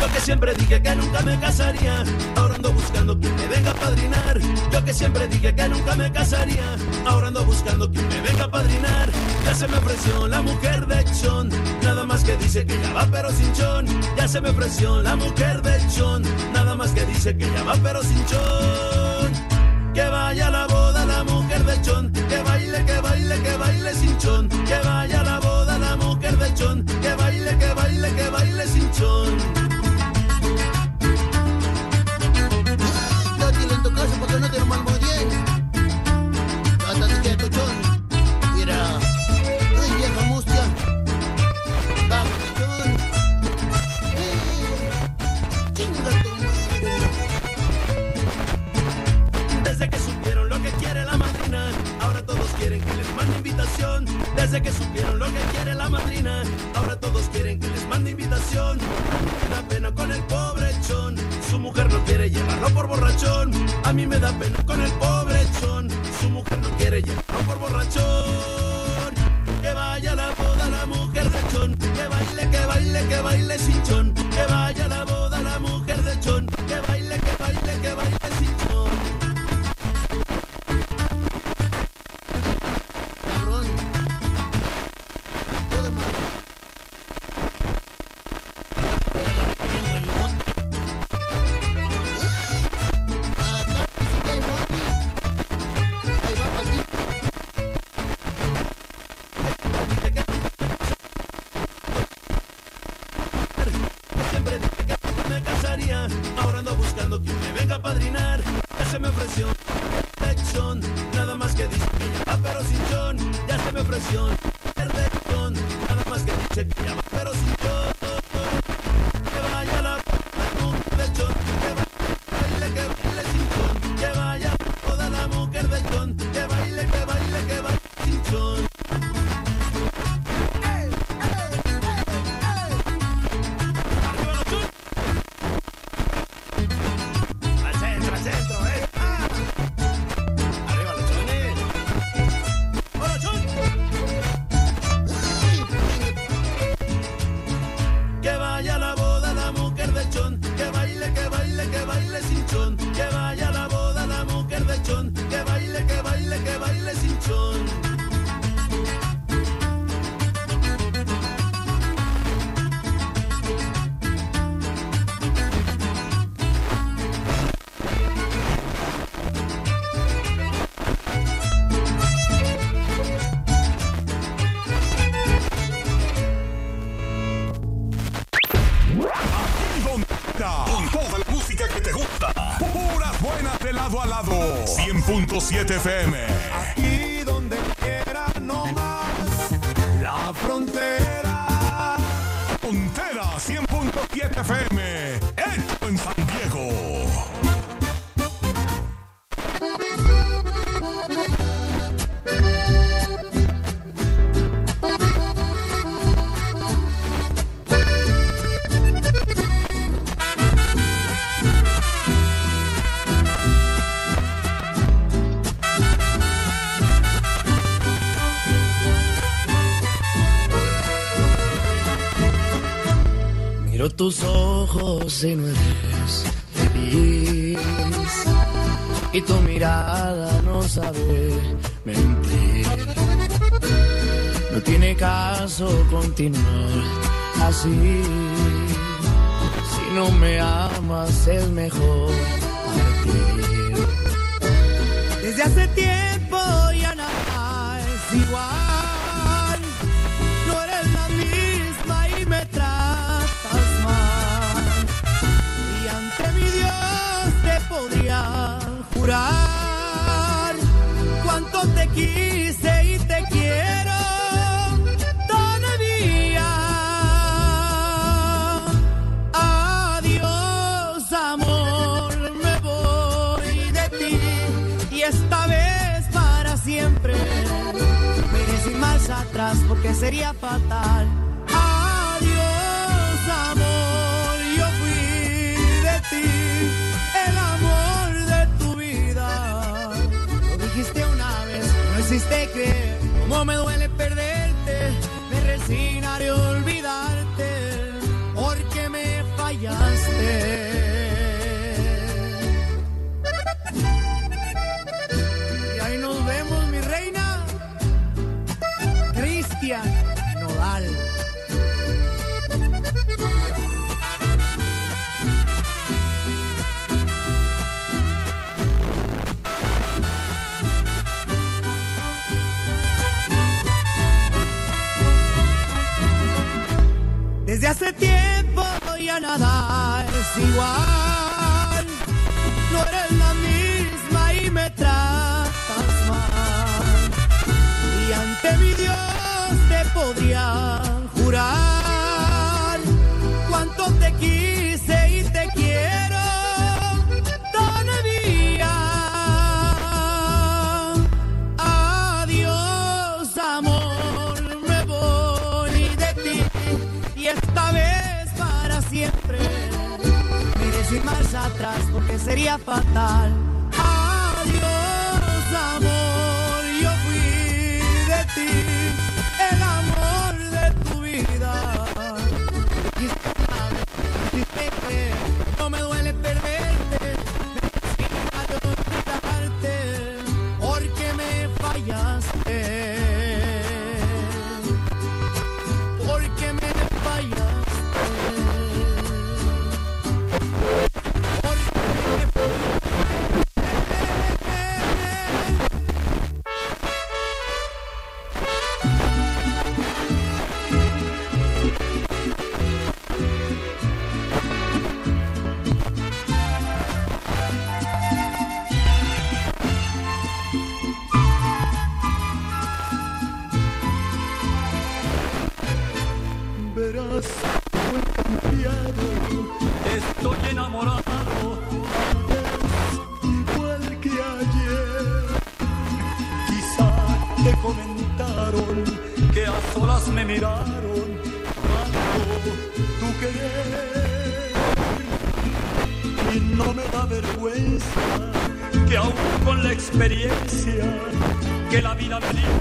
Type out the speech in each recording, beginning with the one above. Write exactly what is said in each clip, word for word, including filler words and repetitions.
Yo que siempre dije que nunca me casaría, ahora ando buscando quien me venga a padrinar. Yo que siempre dije que nunca me casaría, ahora ando buscando quien me venga a padrinar. Ya se me ofreció la mujer de Chon, nada más que dice que ya va pero sin chon. Ya se me ofreció la mujer de Chon, nada más que dice que ya va pero sin chon. Que vaya a la boda la mujer de Chon, que baile, que baile, que baile sin chon. Que vaya a la boda la mujer de Chon, que baile, que baile, que baile sin chon. No tiene en tu casa porque no te lo malmo bien. Hasta que tu chon. Mira, ay vieja mustia. Vamos chon. Chinga tu madre. Desde que supieron lo que quiere la madrina, ahora todos quieren que les mande invitación. Desde que supieron lo que quiere la madrina, ahora todos quieren que les mande invitación. Me da pena con el pobre Chon, su mujer no quiere llevarlo por borrachón. A mí me da pena con el pobre Chon, su mujer no quiere llevarlo por borrachón. Que vaya a la boda la mujer de Chon, que baile, que baile, que baile sin chon. Que vaya a la boda la mujer de Chon, que baile, que baile, que baile sin chon. Cabrón. Todo mal. Siempre dije que nunca me casaría, ahora ando buscando quien me venga a padrinar. Ya se me ofreció Chon, nada más que dice que ya va pero sin chon. Ya se me ofreció Chon, nada más que dice que ya va pero sin chon. Que vaya la mujer de Chon, que baile, que baile sin chon. Que vaya toda la mujer de Chon, que baile, que baile, que baile sin chon. Que vaya a la boda la mujer de Chon, que baile, que baile, que baile sin chon. Que vaya a la boda la mujer de Chon, que baile, que baile, que baile sin chon. Con toda la música que te gusta. Puras buenas de lado a lado. cien punto siete F M. Aquí donde quiera no más. La frontera. Frontera cien punto siete F M. Esto en San Diego. Miro tus ojos y no eres feliz, y tu mirada no sabe mentir. No tiene caso continuar así. Si no me amas es mejor partir. Desde hace tiempo ya nada es igual. No eres la misma y me tratas mal. Y ante mi Dios te podría jurar cuánto te quise y te quiero todavía. Adiós, amor, me voy de ti y esta vez para siempre. Me iré sin marcha atrás porque sería fatal. Adiós, amor, yo fui de ti, el amor de tu vida. Lo dijiste una vez, no existe creer. Cómo me duele perderte, me resignaré a olvidarte, porque me fallaste. igual, no eres la misma y me tratas mal. Y ante mi Dios te podría jurar cuánto te quise y te quiero todavía. Adiós, amor, me voy de ti y esta vez para siempre. Ir más atrás porque sería fatal. Adiós, amor, yo fui de ti, el amor de tu vida. Dijiste una vez, dijiste que no me duele perderte, me olvidarte porque me fallaste, porque me fallaste. Verás cómo he cambiado, estoy enamorado, es igual que ayer. Quizá te comentaron que a solas me miraron tanto tu querer. Y no me da vergüenza que aún con la experiencia que la vida me dio,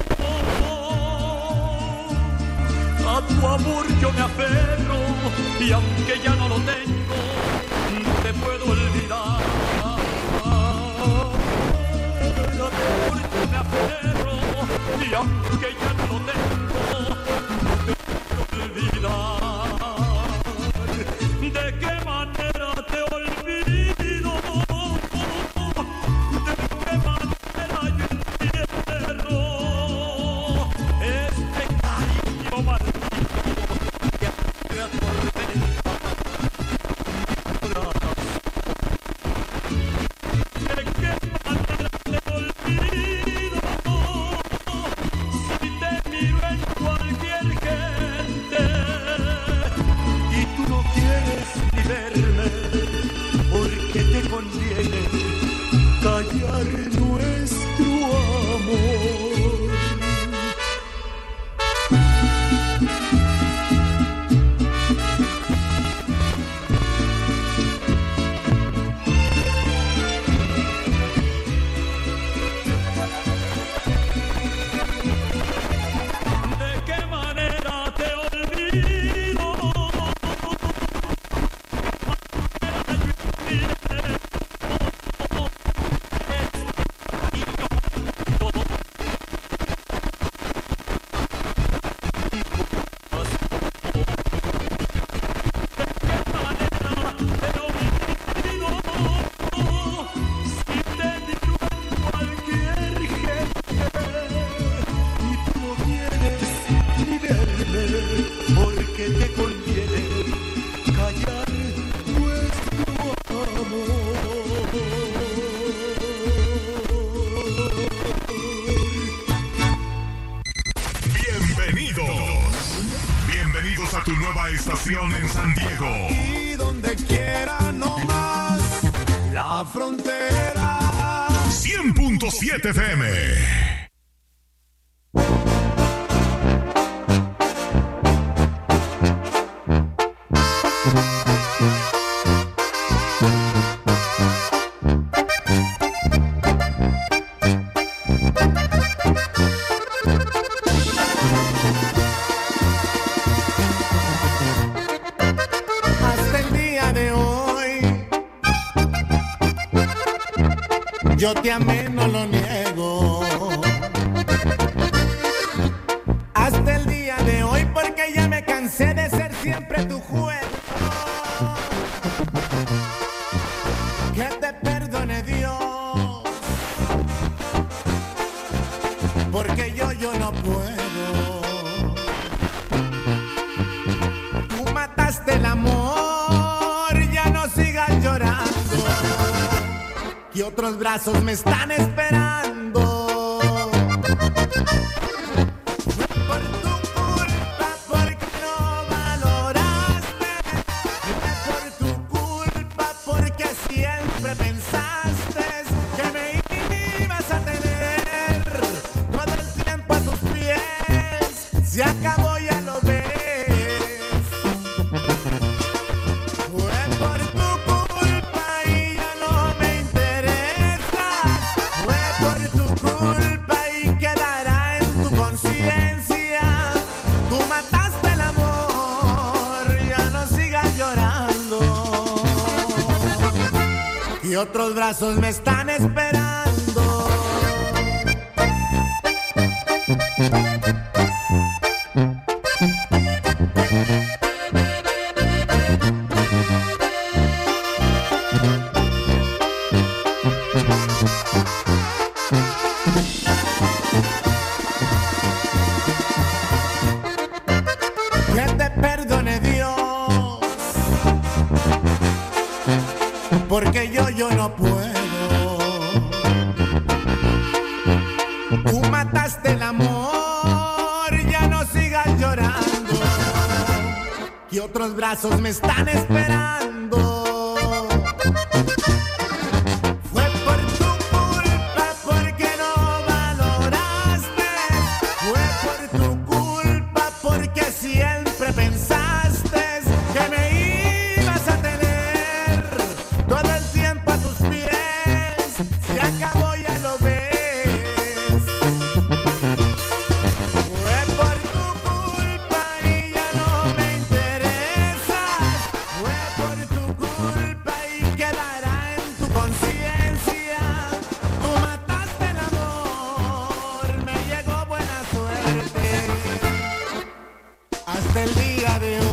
a tu amor yo me aferro y aunque ya no lo tengo, no te puedo olvidar. A tu amor yo me aferro y aunque ya no lo tengo, no te puedo olvidar. ¿De qué manera te olvido? ¿De qué manera yo entierro este cariño maldito? Estación en San Diego. Y donde quiera no más la frontera. cien punto siete F M. Yo te amé, no lo niego. Hasta el día de hoy, porque ya me cansé de ser siempre tu juego. Que te perdone Dios, porque yo, yo no puedo. Tú mataste el amor, ya no sirve. y otros brazos me están esperando. Por tu culpa, porque no valoraste. Por tu culpa, porque siempre pensaste que me ibas a tener todo el tiempo a tus pies. Se acabó, ya lo ves. Fue por tu culpa y ya no me interesa. Fue por tu culpa y quedará en tu conciencia. Tú mataste el amor, ya no sigas llorando. Y otros brazos me están esperando. Que te perdone Dios, porque yo, yo no puedo. Tú mataste el amor, ya no sigas llorando. Y otros brazos me están esperando. Fue por tu culpa, porque no valoraste. Fue por tu culpa, porque siempre pensaste que me ibas a tener todo el tiempo a tus pies. Se acabó, ya lo ves. Fue por tu culpa y ya no me interesa. Fue por tu culpa y quedará en tu conciencia. Tú mataste el amor, me llegó buena suerte hasta el día de hoy.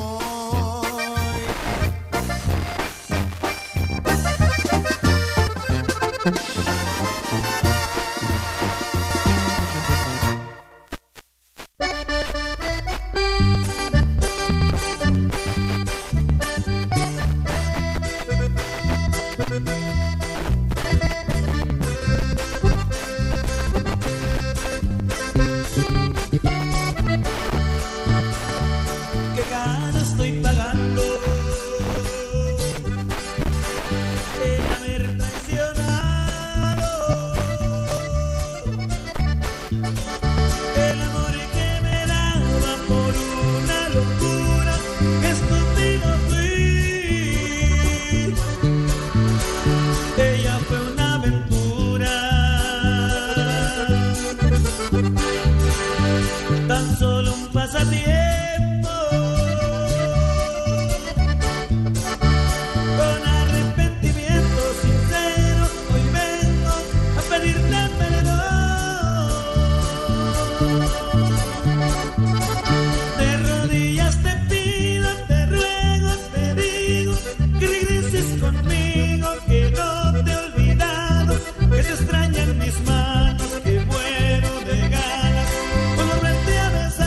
Qué caro estoy pagando el haber traicionado el amor que me daba por una locura. Qué estúpido fui. Ella fue una aventura, tan solo un pasatiempo. Con arrepentimiento sincero, hoy vengo a pedirte perdón. De rodillas te pido, te ruego, te digo que regreses conmigo, que no te he olvidado, que te extrañan mis manos, que muero de ganas por volverte a besar.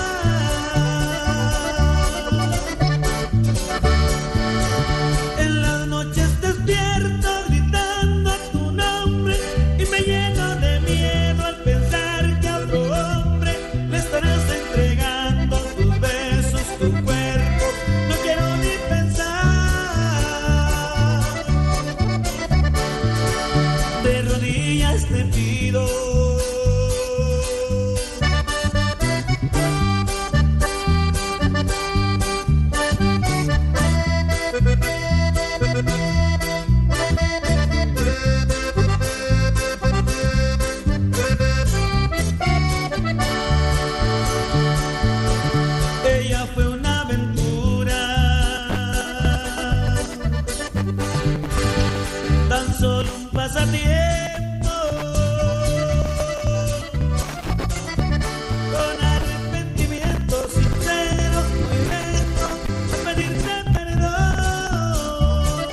En las noches despierto gritando tu nombre y me lleno de miedo al pensar que a otro hombre le estarás entregando tus besos, tu cuerpo. No quiero ni pensar. De rodillas te pido. Ella fue una aventura, tan solo un pasatiempo. Con arrepentimiento sincero, hoy vengo a pedirte perdón.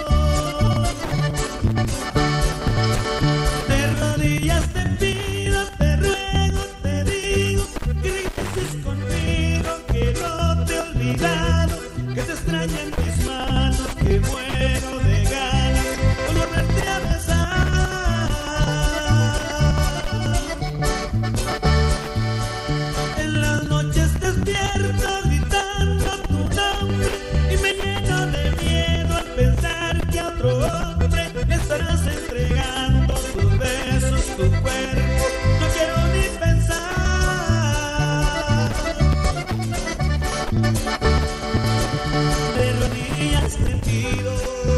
De rodillas te pido, te ruego, te digo que regreses conmigo, que no te he olvidado, que te extrañan mis manos, que muero de ganas por volverte a besar. querido.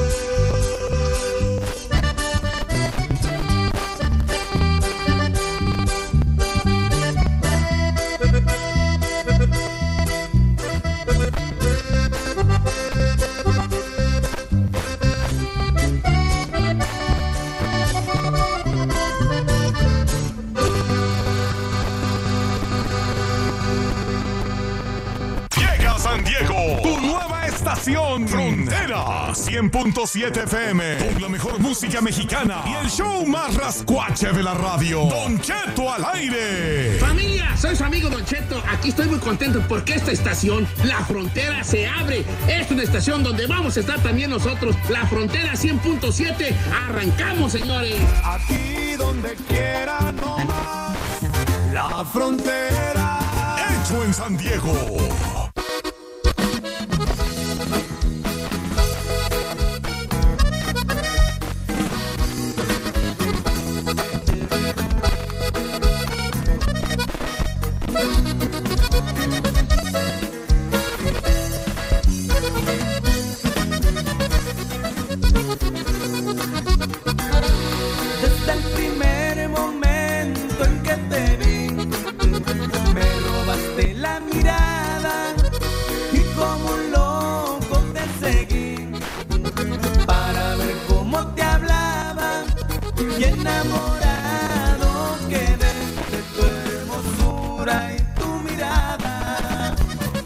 San Diego, tu nueva estación Frontera cien punto siete F M, con la mejor música mexicana y el show más rascuache de la radio. Don Cheto al aire. Familia, soy su amigo Don Cheto. Aquí estoy muy contento porque esta estación, La Frontera, se abre. Es una estación donde vamos a estar también nosotros. La Frontera cien punto siete. Arrancamos, señores. Aquí donde quiera no más. La Frontera. Hecho en San Diego. Desde el primer momento en que te vi, me robaste la mirada y como un loco te seguí para ver cómo te hablaba y enamorado quedé de tu hermosura y tu mirada.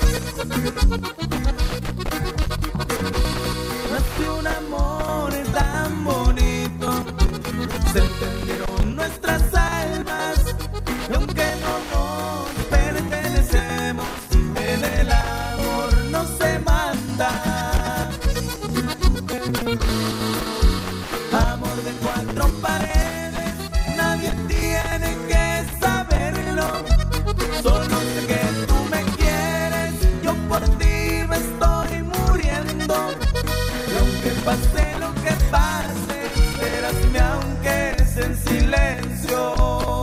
Nació un amor tan bonito, se entendieron nuestras almas y aunque no nos pertenecemos, en el amor no se manda. Amor de cuatro paredes, nadie tiene que saberlo. Solo sé que tú me quieres, yo por ti me estoy muriendo. Y aunque pase lo que pase, verásme aunque es en silencio.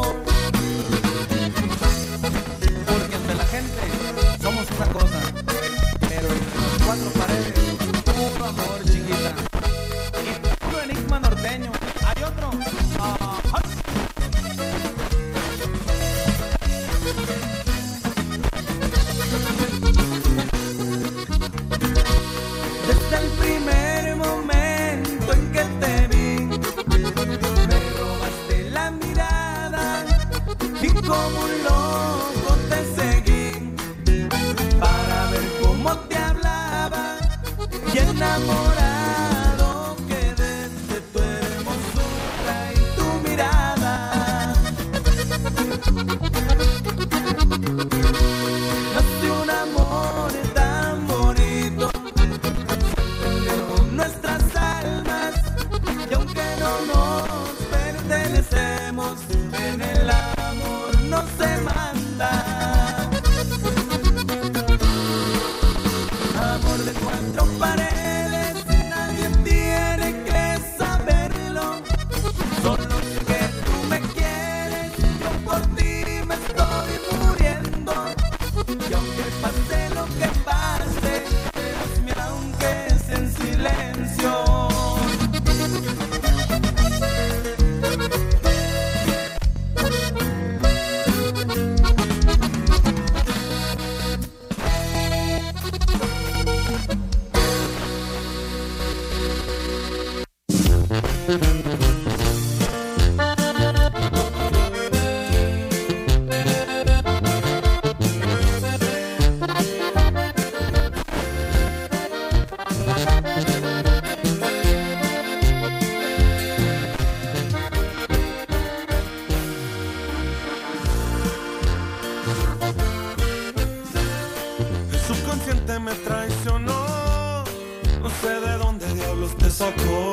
Porque ante la gente somos una cosa, pero entre las cuatro paredes, puro amor, chiquita. Y puro enigma norteño. Hay otro. Ah, ah. Desde el primer momento en que te vi, me robaste la mirada y como un loco te seguí para ver cómo te hablaba y enamorado quedé de tu hermosura y tu mirada. Nació un amor tan bonito, nuestras almas y aunque no nos pertenecemos, en el amor no se manda. Amor de cuatro paredes, nadie tiene que saberlo. Solo sé que tú me quieres, yo por ti me estoy muriendo. Y aunque pase lo que pase, verásme aunque es en silencio. El subconsciente me traicionó, no sé de dónde diablos te sacó.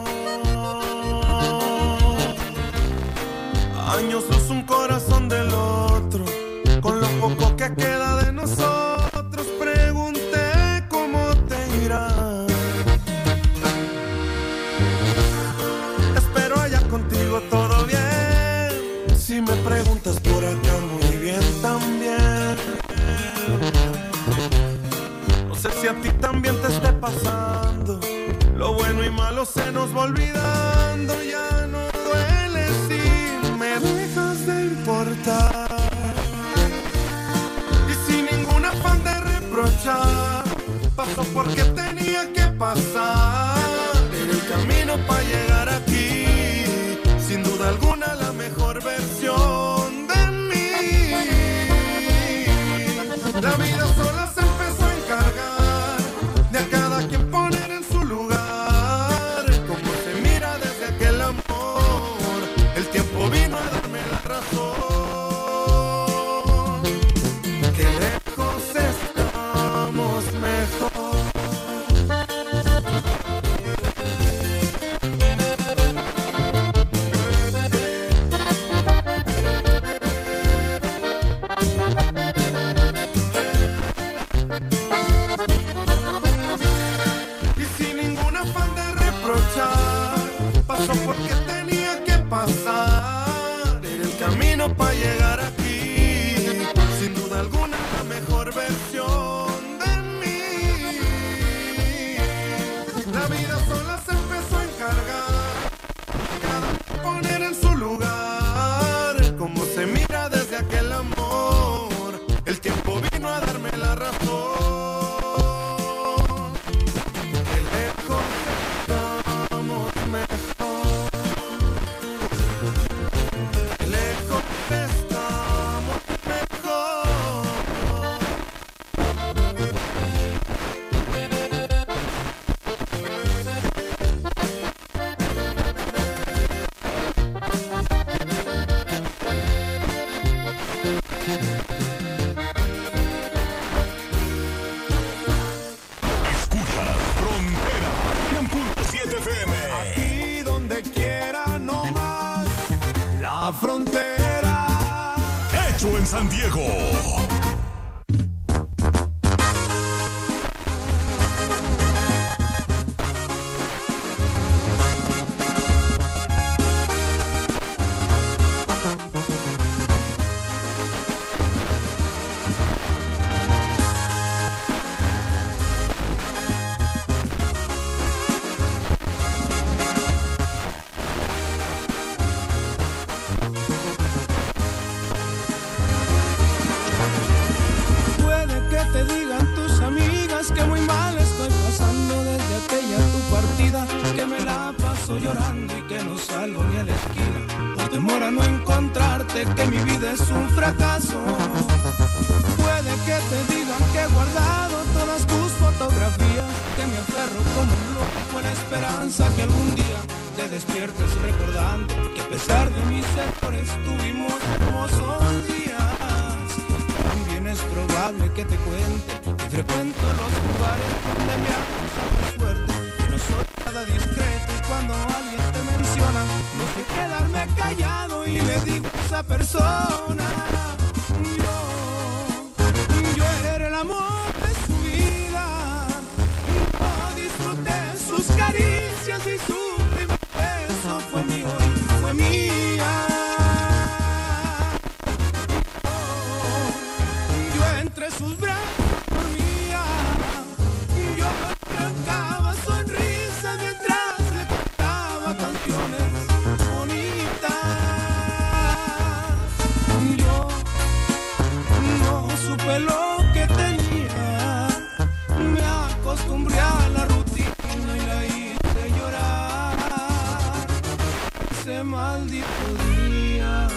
Años luz un corazón del otro, con lo poco que queda de nosotros, pregunté cómo te irá. Espero allá contigo todo bien, si me preguntas por acá muy bien también. No sé si a ti también te esté pasando, y malo se nos va olvidando, ya no duele si me dejas de importar. Y sin ningún afán de reprochar, pasó porque tenía que pasar. En el camino para llegar aquí, sin duda alguna la mejor versión de mí. La vida sola se empezó a encargar de a cada quien poner en su lugar. Como se mira desde aquel amor, el tiempo vino a darme la razón. Que lejos estamos mejor. Pasó porque tenía que pasar. En el camino para llegar aquí, sin duda alguna la mejor versión de mí. La vida sola se empezó a encargar, cada poner en su lugar. Como se mira desde aquel amor, el tiempo vino a darme la razón. Que lejos estamos mejor. Frontera. Hecho en San Diego. Llorando y que no salgo ni a la esquina por temor a no encontrarte, que mi vida es un fracaso. Puede que te digan que he guardado todas tus fotografías, que me aferro como un loco a la esperanza que algún día te despiertes recordando que a pesar de mis errores tuvimos hermosos días. También es probable que te cuente que frecuento los lugares donde me ha pasado suerte, que no soy nada discreto y cuando alguien te menciona no sé quedarme callado y le digo a esa persona: yo, yo era el amor de su vida, yo disfruté sus caricias y su primer beso fue mío y fue mía. Oh, yo entre sus brazos dormía, yo arrancaba sonrisas mientras le cantaba canciones bonitas. Yo no supe lo que tenía, me acostumbré a la rutina y la hice llorar ese maldito día.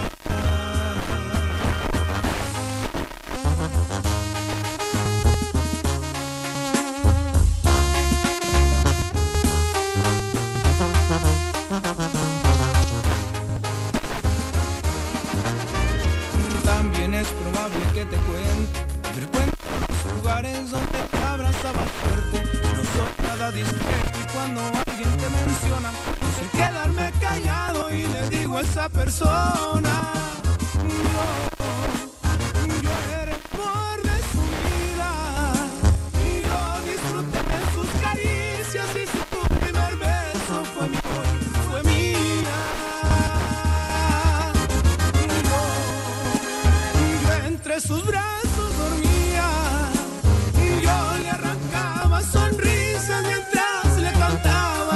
También es probable que te cuente, frecuento los lugares donde te abrazaba fuerte. No soy nada discreto y cuando alguien te menciona, no sé quedarme callado y le digo a esa persona: yo, yo era el amor de su vida, y yo disfruté de sus caricias y su primer beso fue mío y fue mía. Entre sus brazos dormía, yo le arrancaba sonrisas mientras le cantaba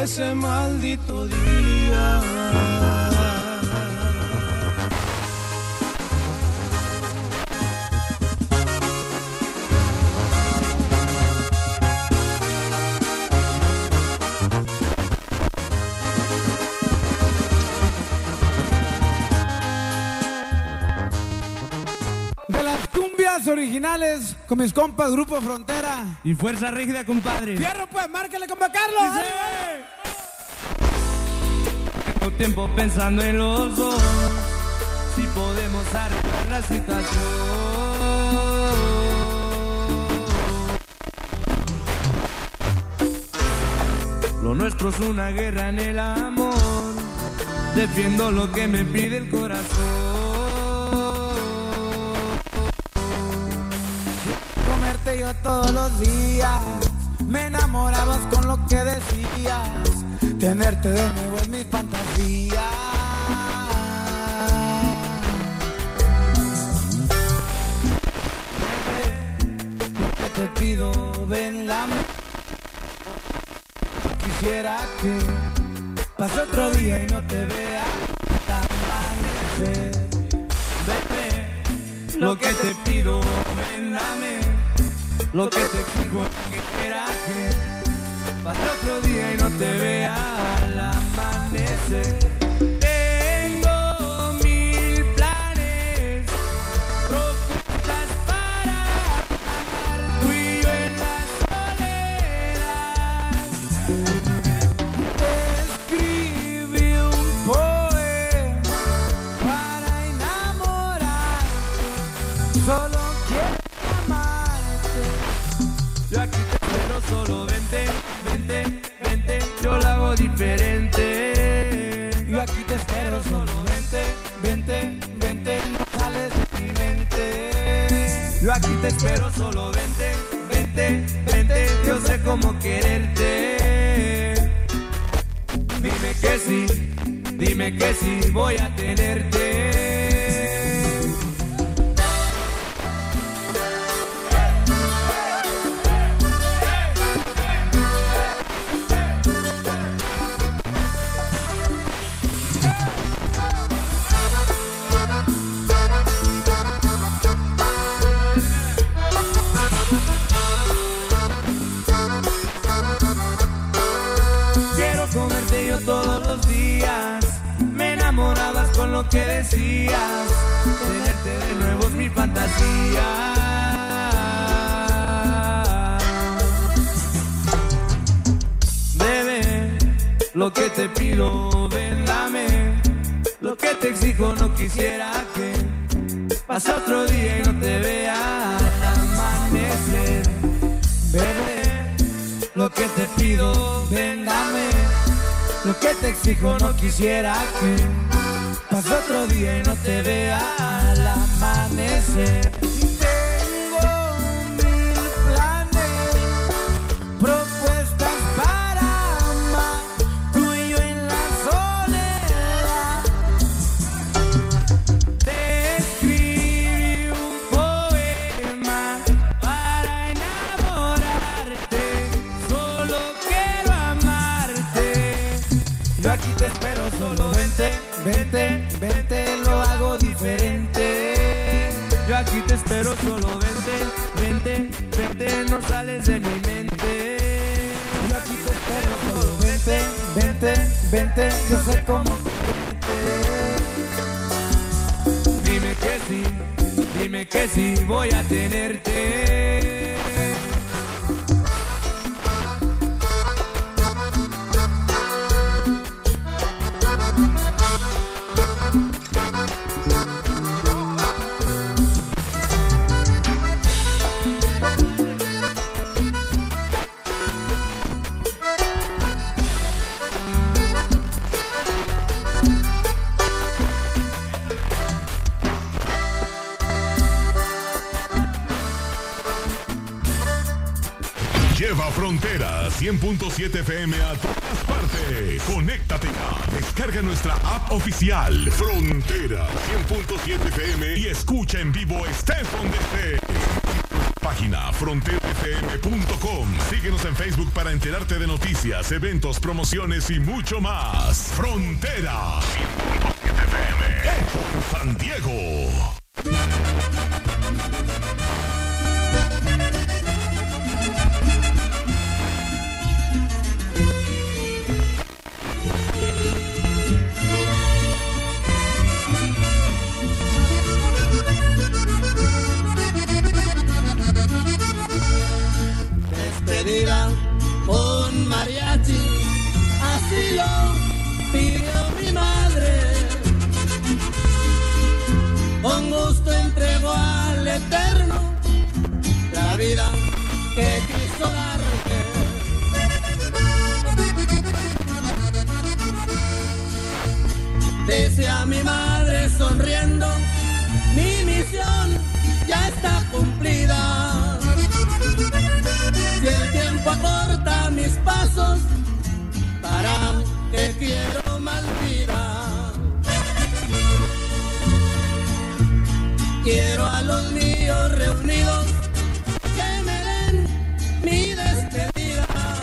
ese maldito día. Originales con mis compas Grupo Frontera y Fuerza Rígida, compadre. Fierro, pues, márquele, compa Carlos. Tengo tiempo pensando en los dos, si podemos arreglar la situación. Lo nuestro es una guerra en el amor, defiendo lo que me pide el corazón. Yo todos los días me enamorabas con lo que decías, tenerte de nuevo es mi fantasía. Te pido, ven la mano. Quisiera que pase otro día y no te vea hasta amanecer. Bebé, lo que te pido, ven, dame. Lo que te exijo que quiera que pase otro día y no te vea al amanecer. Tengo mil planes, propuestas para amar, tú y yo en la soledad. Escribí un poema para enamorar, solo quiero. Yo aquí te espero, solo vente, vente, vente, yo lo hago diferente. Yo aquí te espero, solo vente, vente, vente, no sales de mi mente. Yo aquí te espero, solo vente, vente, vente, yo sé cómo quererte. Dime que sí, dime que sí, voy a tenerte. Todos los días me enamorabas con lo que decías, tenerte de nuevo es mi fantasía. Bebé, lo que te pido, ven, dame. Lo que te exijo, no quisiera que pase otro día y no te vea al amanecer. Bebé, lo que te pido, ven, dame. Lo que te exijo, no quisiera que pase otro día y no te vea al amanecer. Tengo mil planes, propuestas para amar, tú y yo en la soledad. Te escribí un poema para enamorarte, solo quiero amarte. Yo aquí te espero, solo vente, vente, vente, lo hago diferente. Yo aquí te espero, solo vente, vente, vente, no sales de mi mente. Yo aquí te espero, solo vente, vente, vente, yo sé cómo quererte. Dime que sí, dime que sí, voy a tenerte. Lleva Frontera cien punto siete F M a todas partes. Conéctate ya. Descarga nuestra app oficial Frontera cien punto siete F M y escucha en vivo estés donde estés. página frontera f m punto com. Síguenos en Facebook para enterarte de noticias, eventos, promociones y mucho más. Frontera cien punto siete F M, San Diego. Despedida con mariachi, así lo pidió mi madre. Con gusto entregó al Eterno la vida que quiso darte. Decía mi madre sonriendo, mi misión ya está cumplida. Si el tiempo acorta mis pasos, para que quiero más vida. Quiero a los míos reunidos que me den mi despedida,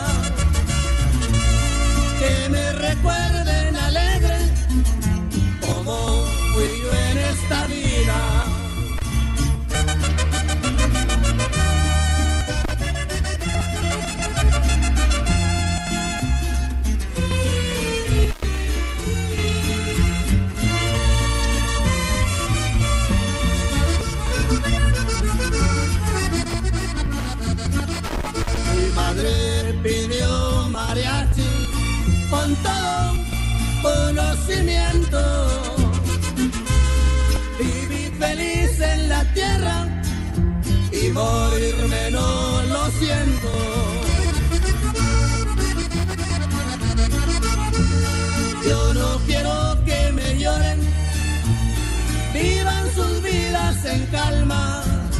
que me recuerden alegre como fui yo en esta vida. Madre pidió mariachi con todo conocimiento. Viví feliz en la tierra y morirme no lo siento. Yo no quiero que me lloren, vivan sus vidas en calma.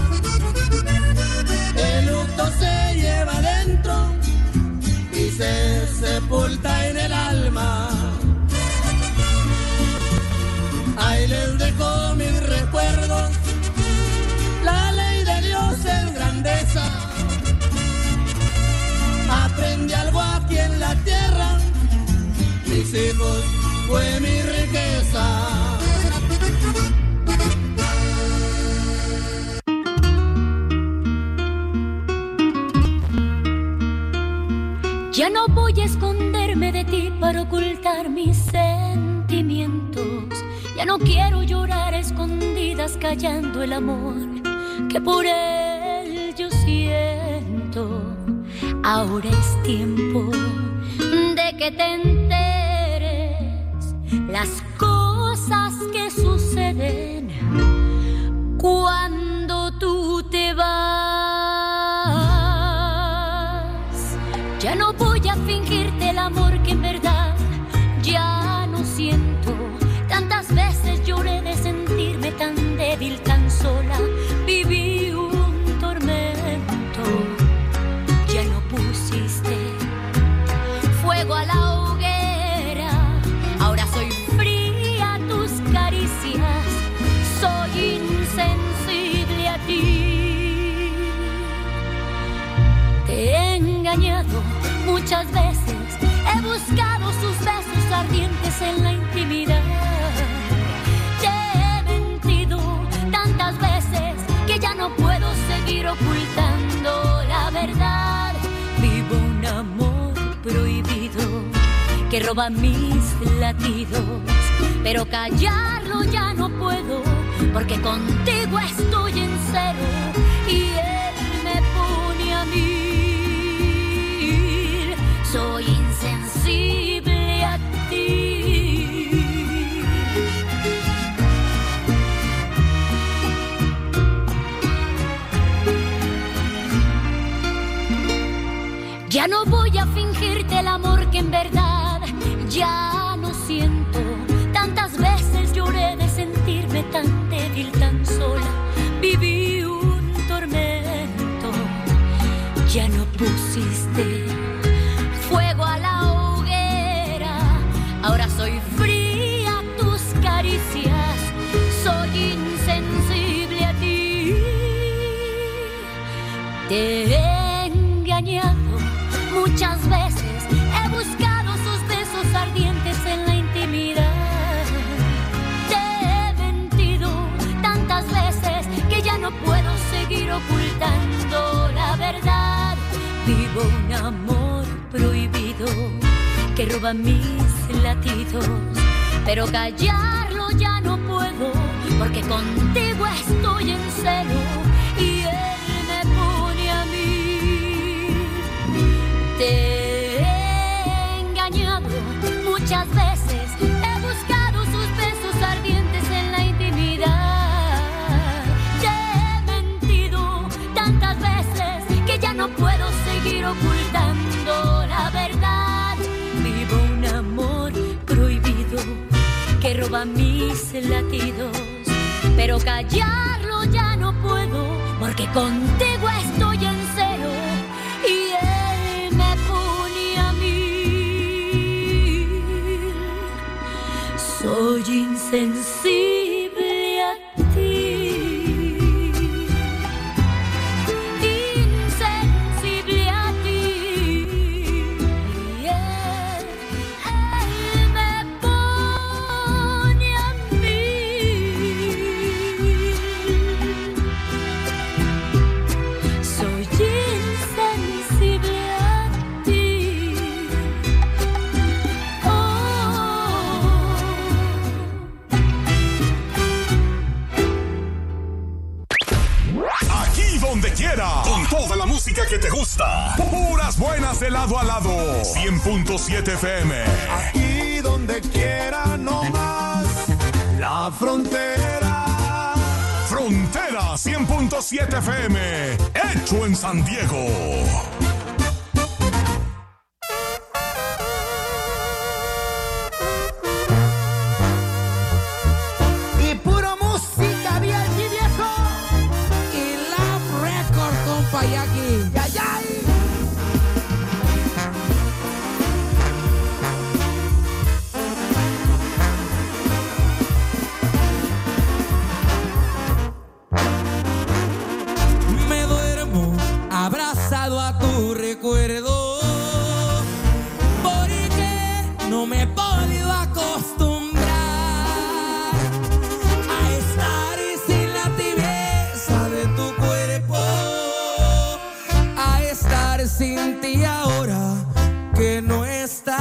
El luto se lleva dentro y se sepulta en el alma. Ahí les dejo mis recuerdos, la ley de Dios es grandeza. Aprendí algo aquí en la tierra, mis hijos fue mi riqueza. Ya no voy a esconderme de ti para ocultar mis sentimientos. Ya no quiero llorar a escondidas callando el amor que por él yo siento. Ahora es tiempo de que te enteres las cosas que suceden cuando tú te vas. Ya no voy a fingirte el amor que en verdad ya no siento. Tantas veces lloré de sentirme tan débil, tan sola. Viví un tormento. Ya no pusiste fuego a la hoguera. Ahora soy fría a tus caricias. Soy insensible a ti. Te he engañado muchas veces, he buscado sus besos ardientes en la intimidad. Te he mentido tantas veces que ya no puedo seguir ocultando la verdad. Vivo un amor prohibido que roba mis latidos, pero callarlo ya no puedo, porque contigo estoy en cero y él me pone a mí. Soy insensible a ti. Ya no voy a fingirte el amor que en verdad ya no siento. Tantas veces lloré de sentirme tan débil, tan sola. Viví un tormento. Ya no pusiste fuego a la hoguera. Ahora soy fría a tus caricias. Soy insensible a ti. amor prohibido que roba mis latidos, pero callarlo ya no puedo, porque contigo estoy en celo y él me pone a mí. Te he engañado muchas veces, he buscado sus besos ardientes en la intimidad. Te he mentido tantas veces que ya no puedo seguir ocultando la verdad. Vivo un amor prohibido que roba mis latidos, pero callarlo ya no puedo, porque contigo estoy en celo y él me pone a mí. Soy insensible a ti. Insensible a ti. Y él, él me pone a mí. Soy insensible a ti. Oh. Aquí donde quiera, con toda la música que te gusta. Puras buenas de lado a lado. cien punto siete F M. Aquí donde quiera no más. La frontera. Frontera cien punto siete F M. Hecho en San Diego. Y puro música bien y viejo. Y la record, compa, y aquí. ¡Yay, yay! Me duermo abrazado a tu recuerdo, porque no me he podido acostumbrar a estar sin la tibieza de tu cuerpo, a estar sin ti ahora que no estás.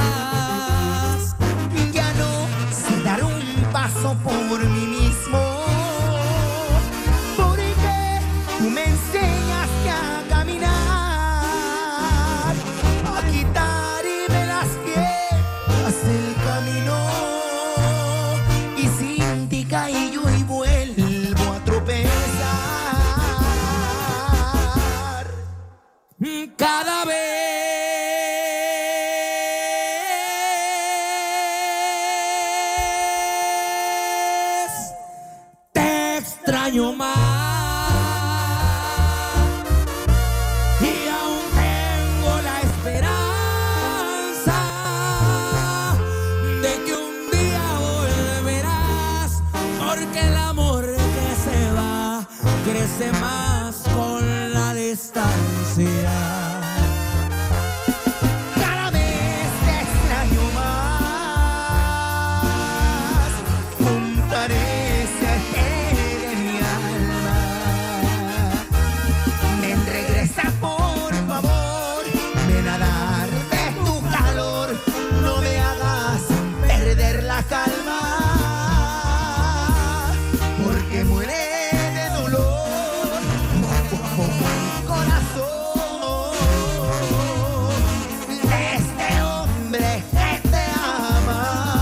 Ya no sé dar un paso por mí mismo, porque tú me enseñaste a caminar, a quitarme las piedras del camino, y sin ti caí yo y vuelvo a tropezar. Cada vez te extraño más, y aún tengo la esperanza de que un día volverás, porque el amor que se va crece más con la distancia. Cada vez te extraño más, juntaré ese de mi alma. Ven, regresa por favor, ven a darme tu calor, no me hagas perder la calma, porque muere de dolor poco a poco el corazón de este hombre que te ama.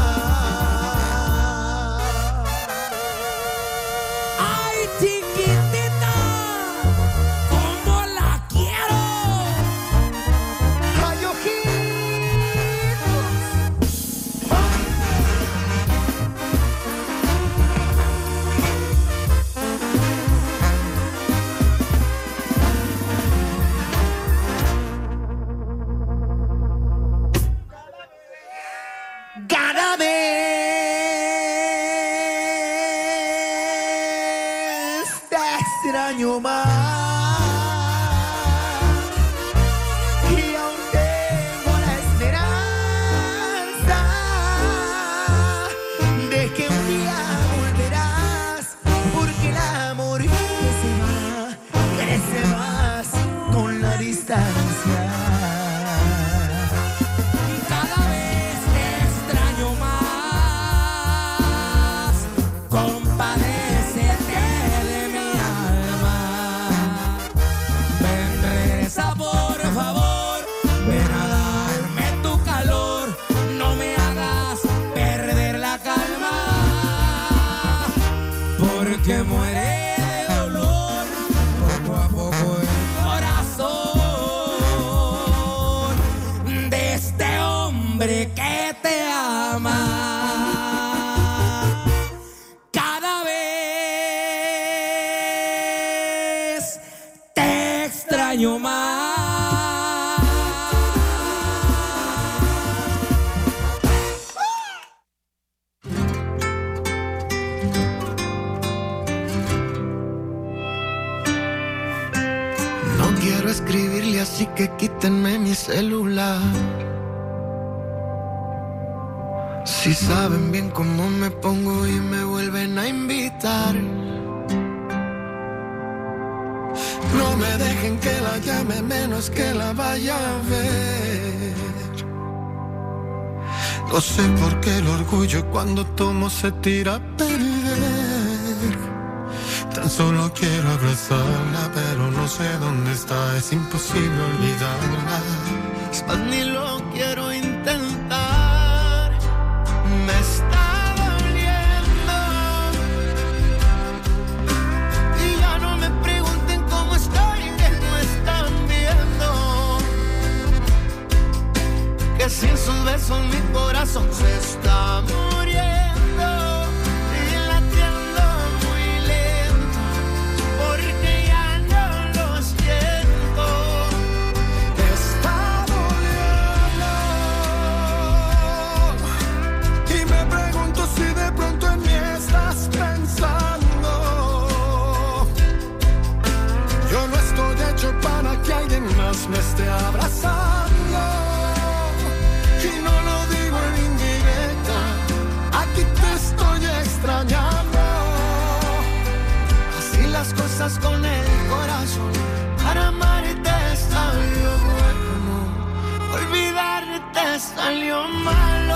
Ay, chiquitita, cómo la quiero. Ay, ojitos. Cada vez te extraño más, y aún tengo la esperanza de que un día volverás, porque el amor que se va crece más con la distancia. hombre que te ama. Cada vez te extraño más. No quiero escribirle, así que quítenme mi celular. Si saben bien cómo me pongo y me vuelven a invitar, no me dejen que la llame, menos que la vaya a ver. No sé por qué el orgullo cuando tomo se tira a perder. Tan solo quiero abrazarla, pero no sé dónde está, es imposible olvidarla. Es más, ni lo quiero intentar, me está doliendo. Y ya no me pregunten cómo estoy, que no están viendo que sin sus besos mi corazón se está muriendo. Para que alguien más me esté abrazando, y no lo digo en indirecta, aquí te estoy extrañando. Así las cosas con el corazón, para amarte salió bueno, olvidarte salió malo.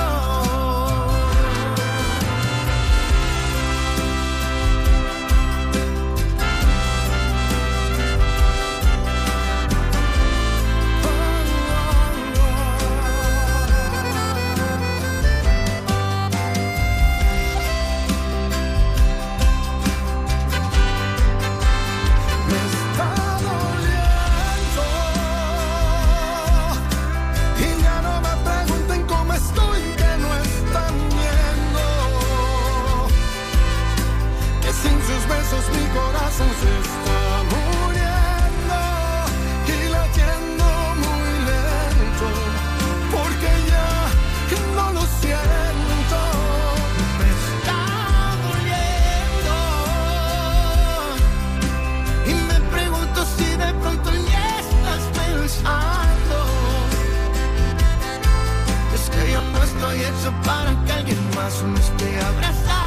Mi corazón se está muriendo y latiendo muy lento, porque ya no lo siento. Me está doliendo y me pregunto si de pronto en mí estás pensando. Es que yo no estoy hecho para que alguien más me esté abrazando.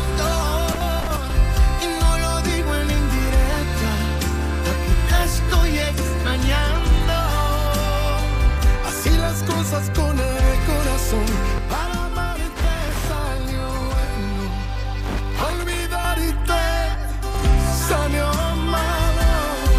Estoy extrañando. Así las cosas con el corazón, para amarte salió bueno, olvidarte salió malo.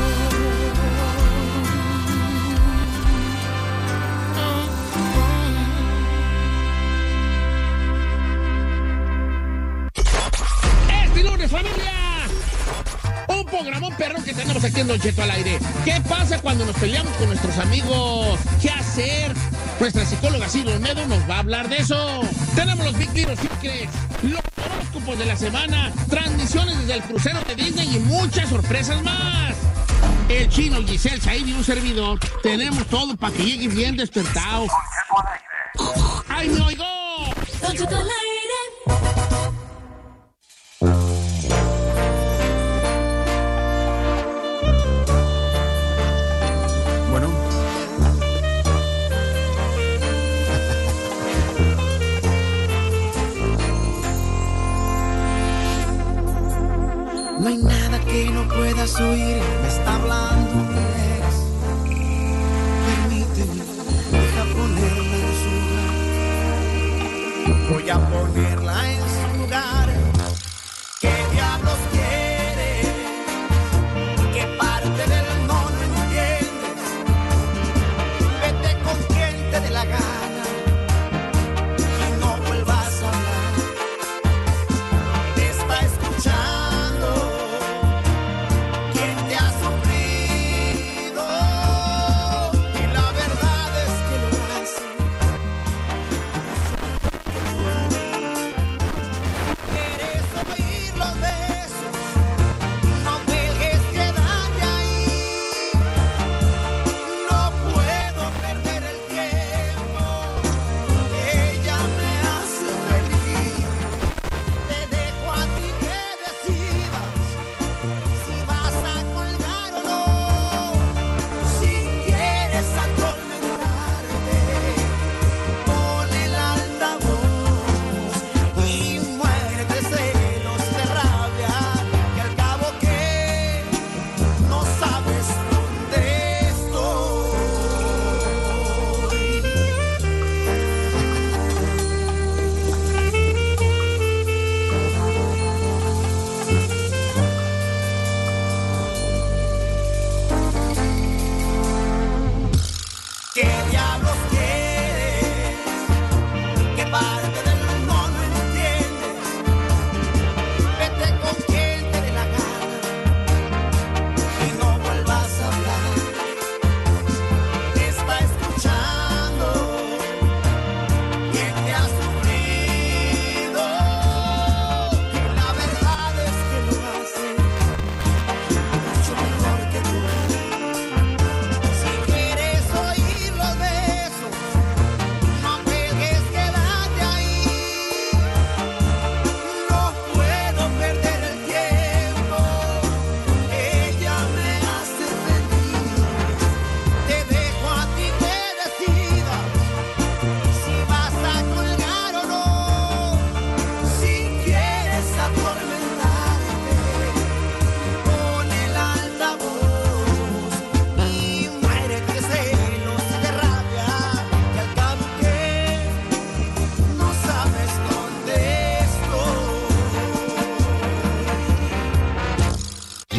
Este lunes, familia, un programón perro que tenemos aquí en Don Cheto al aire. ¿Qué pasa cuando nos peleamos con nuestros amigos? ¿Qué hacer? Nuestra psicóloga Ciro Olmedo nos va a hablar de eso. Tenemos los Big Little Secrets, los horóscopos de la semana, transmisiones desde el crucero de Disney y muchas sorpresas más. El Chino, Giselle, Said y un servidor tenemos todo para que llegue bien despertado. ¡Ay, me oigo! Don Cheto al aire. No hay nada que no puedas oír, me está hablando mi ex. Permíteme, deja ponerla en su lugar. Voy a ponerla en su lugar. ¿Qué diablos quiere? ¿Qué parte del no lo entiendes? Vete con quien te dé la gana y no vuelvas a hablar. Te está escuchando.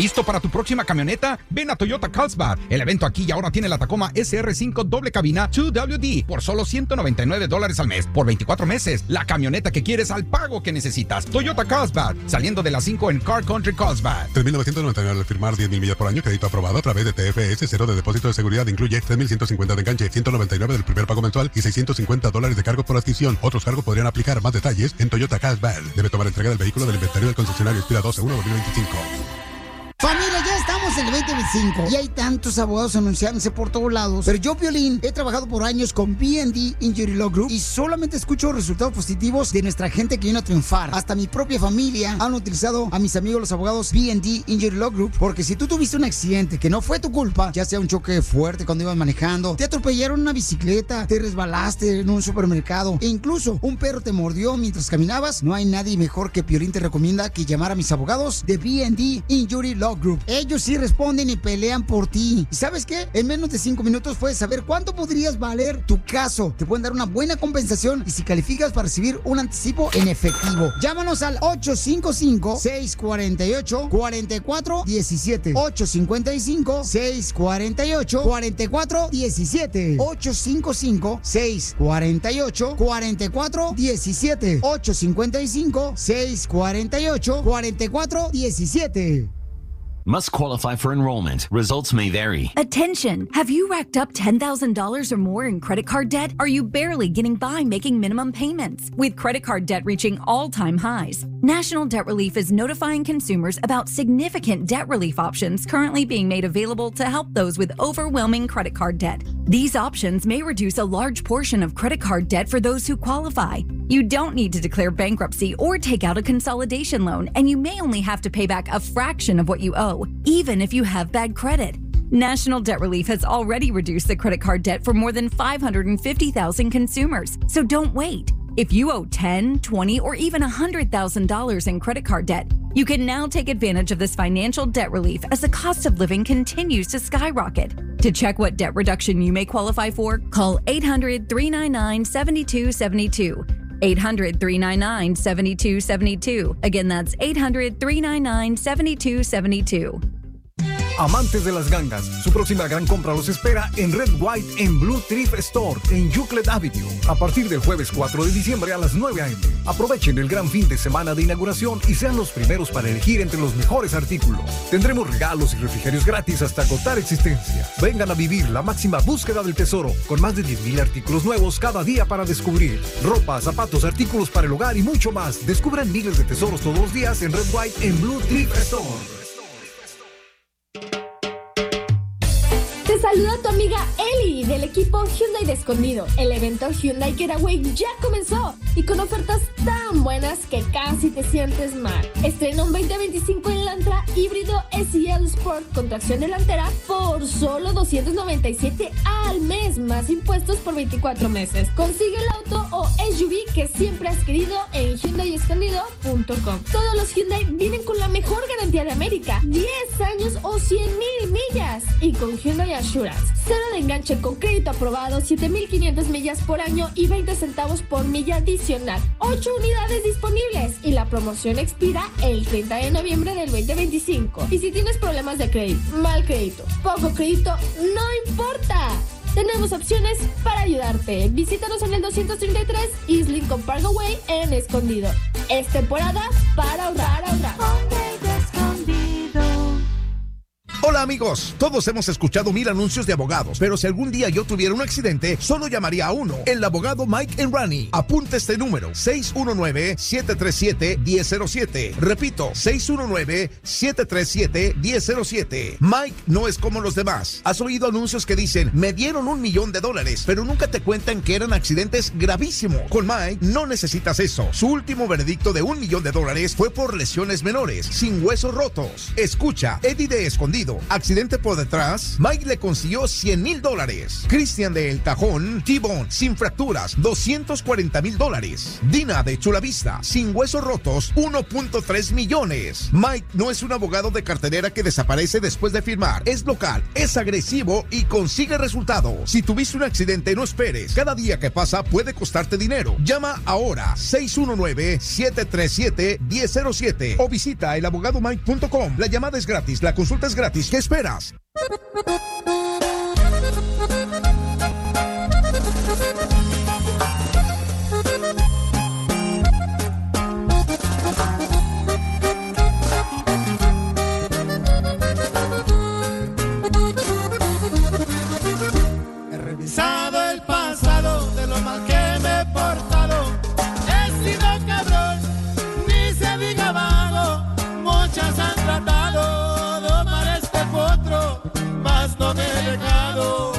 ¿Listo para tu próxima camioneta? Ven a Toyota Carlsbad. El evento aquí y ahora tiene la Tacoma S R cinco doble cabina dos W D por solo ciento noventa y nueve dólares al mes por veinticuatro meses. La camioneta que quieres al pago que necesitas. Toyota Carlsbad, saliendo de las cinco en Car Country Carlsbad. tres mil novecientos noventa y nueve al firmar diez mil millas por año, crédito aprobado a través de T F S, cero de depósito de seguridad, incluye tres mil ciento cincuenta de enganche, ciento noventa y nueve del primer pago mensual y seiscientos cincuenta dólares de cargo por adquisición. Otros cargos podrían aplicar. Más detalles en Toyota Carlsbad. Debe tomar entrega del vehículo del inventario del concesionario. Expira doce uno dos mil veinticinco. Familia, ya estamos en el veinte veinticinco y hay tantos abogados anunciándose por todos lados. Pero yo, Piolín, he trabajado por años con B and D Injury Law Group y solamente escucho resultados positivos de nuestra gente que vino a triunfar. Hasta mi propia familia han utilizado a mis amigos los abogados B and D Injury Law Group, porque si tú tuviste un accidente que no fue tu culpa, ya sea un choque fuerte cuando ibas manejando, te atropellaron una bicicleta, te resbalaste en un supermercado e incluso un perro te mordió mientras caminabas, no hay nadie mejor que Piolín te recomienda que llamar a mis abogados de B and D Injury Law Group. Ellos sí responden y pelean por ti. ¿Y sabes qué? En menos de cinco minutos puedes saber cuánto podrías valer tu caso. Te pueden dar una buena compensación y si calificas para recibir un anticipo en efectivo. Llámanos al ocho cinco cinco, seis cuatro ocho, cuatro cuatro uno siete. ocho cinco cinco, seis cuatro ocho, cuatro cuatro uno siete. ocho cinco cinco, seis cuatro ocho, cuatro cuatro uno siete. ocho cinco cinco, seis cuatro ocho, cuatro cuatro uno siete. Must qualify for enrollment. Results may vary. Attention! Have you racked up ten thousand dollars or more in credit card debt? Are you barely getting by making minimum payments? With credit card debt reaching all-time highs, National Debt Relief is notifying consumers about significant debt relief options currently being made available to help those with overwhelming credit card debt. These options may reduce a large portion of credit card debt for those who qualify. You don't need to declare bankruptcy or take out a consolidation loan, and you may only have to pay back a fraction of what you owe, even if you have bad credit. National Debt Relief has already reduced the credit card debt for more than five hundred fifty thousand consumers, so don't wait. If you owe ten, twenty, or even one hundred thousand dollars in credit card debt, you can now take advantage of this financial debt relief as the cost of living continues to skyrocket. To check what debt reduction you may qualify for, call eight hundred, three nine nine, seven two seven two. eight hundred, three nine nine, seven two seven two. Again, that's eight hundred, three nine nine, seven two seven two. Amantes de las gangas, su próxima gran compra los espera en Red White en Blue Thrift Store en Euclid Avenue a partir del jueves cuatro de diciembre a las nueve a eme. Aprovechen el gran fin de semana de inauguración y sean los primeros para elegir entre los mejores artículos. Tendremos regalos y refrigerios gratis hasta agotar existencia. Vengan a vivir la máxima búsqueda del tesoro con más de diez mil artículos nuevos cada día para descubrir. Ropa, zapatos, artículos para el hogar y mucho más. Descubran miles de tesoros todos los días en Red White en Blue Thrift Store. Te saluda tu amiga Eli del equipo Hyundai de Escondido. El evento Hyundai Getaway ya comenzó y con ofertas tan buenas que casi te sientes mal. Estrena un veinte veinticinco en Elantra híbrido S E L Sport con tracción delantera por solo doscientos noventa y siete al mes, más impuestos por veinticuatro meses. Consigue el auto o S U V que siempre has querido en hyundai escondido punto com. Todos los Hyundai vienen con la mejor garantía de América, diez años o cien mil millas. Y con Hyundai Assurance, cero de enganche con crédito aprobado, siete mil quinientas millas por año y veinte centavos por milla adicional. ocho unidades disponibles y la promoción expira el treinta de noviembre del veinte veinticinco. Y si tienes problemas de crédito, mal crédito, poco crédito, no importa. Tenemos opciones para ayudarte. Visítanos en el doscientos treinta y tres East Lincoln Parkway en Escondido. Es temporada para ahorrar, ahorrar. Hola amigos, todos hemos escuchado mil anuncios de abogados, pero si algún día yo tuviera un accidente, solo llamaría a uno, el abogado Mike Enrani. Apunta este número, seis uno nueve, siete tres siete, uno cero cero siete. Repito, seis uno nueve, siete tres siete, uno cero cero siete. Mike no es como los demás. Has oído anuncios que dicen, me dieron un millón de dólares, pero nunca te cuentan que eran accidentes gravísimos. Con Mike no necesitas eso. Su último veredicto de un millón de dólares fue por lesiones menores, sin huesos rotos. Escucha, Eddie de Escondido accidente por detrás, Mike le consiguió cien mil dólares. Cristian de El Cajón, T-Bone, sin fracturas, doscientos cuarenta mil dólares. Dina de Chulavista, sin huesos rotos, uno punto tres millones. Mike no es un abogado de cartelera que desaparece después de firmar. Es local, es agresivo y consigue resultados. Si tuviste un accidente, no esperes. Cada día que pasa puede costarte dinero. Llama ahora seis uno nueve, siete tres siete, uno cero cero siete o visita el abogado mike punto com. La llamada es gratis, la consulta es gratis. ¿Qué esperas? He revisado el pasado de lo mal que me he portado. He sido cabrón, ni se diga vago. Muchas han tratado de domar este potro, mas no me he dejado.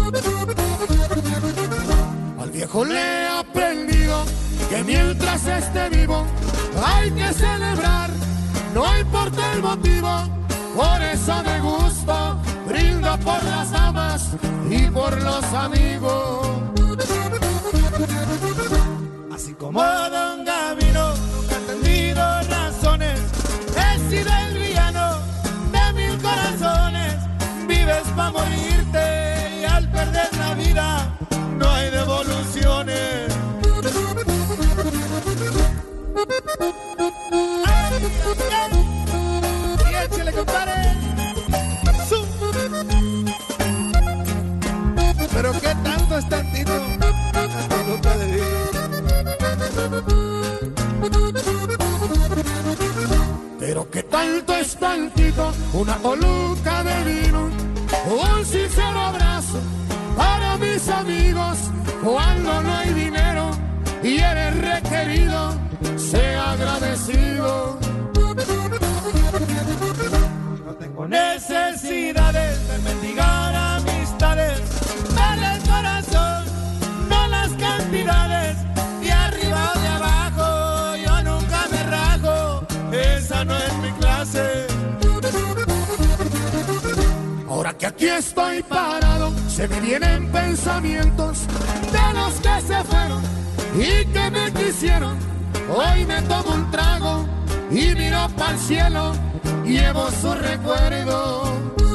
Al viejo le he aprendido que mientras esté vivo hay que celebrar, no importa el motivo. Por eso me gusto, brindo por las damas y por los amigos. Así como Don Gavino nunca ha entendido razones, he sido el villano de mil corazones. Vives pa' morirte y al perder la vida no hay devoluciones. Ay, ay, ay. Y échale, compadre. Su. Pero qué tanto es tantito. Hasta nunca le digo. Pero qué tanto es tantito. Una coluca de vino, un sincero abrazo para mis amigos. Cuando no hay dinero y eres requerido, sea agradecido. No tengo necesidades de mendigar amistades. Dale el corazón, no las cantidades. De arriba o de abajo, yo nunca me rajo. Esa no es mi clase. Ahora que aquí estoy parado, se me vienen pensamientos de los que se fueron y que me quisieron. Hoy me tomo un trago y miro para el cielo, llevo su recuerdo.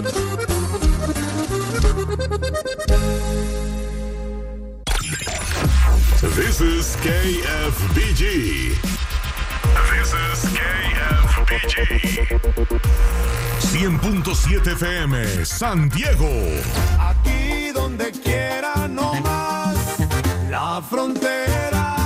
This is K F B G. This is K F B G. cien punto siete F M, San Diego. Aquí donde quiera, no más la frontera.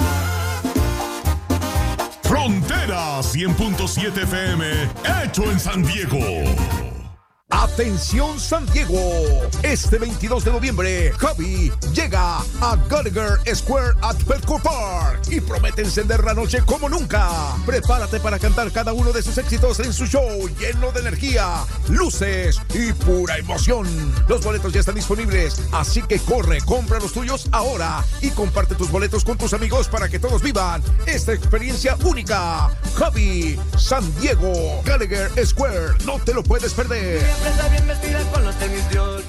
Frontera cien punto siete F M, hecho en San Diego. Atención San Diego, este veintidós de noviembre, Javi llega a Gallagher Square at Petco Park y promete encender la noche como nunca. Prepárate para cantar cada uno de sus éxitos en su show lleno de energía, luces y pura emoción. Los boletos ya están disponibles, así que corre, compra los tuyos ahora y comparte tus boletos con tus amigos para que todos vivan esta experiencia única. Javi, San Diego, Gallagher Square, no te lo puedes perder. Está bien vestida con los tenis Dior.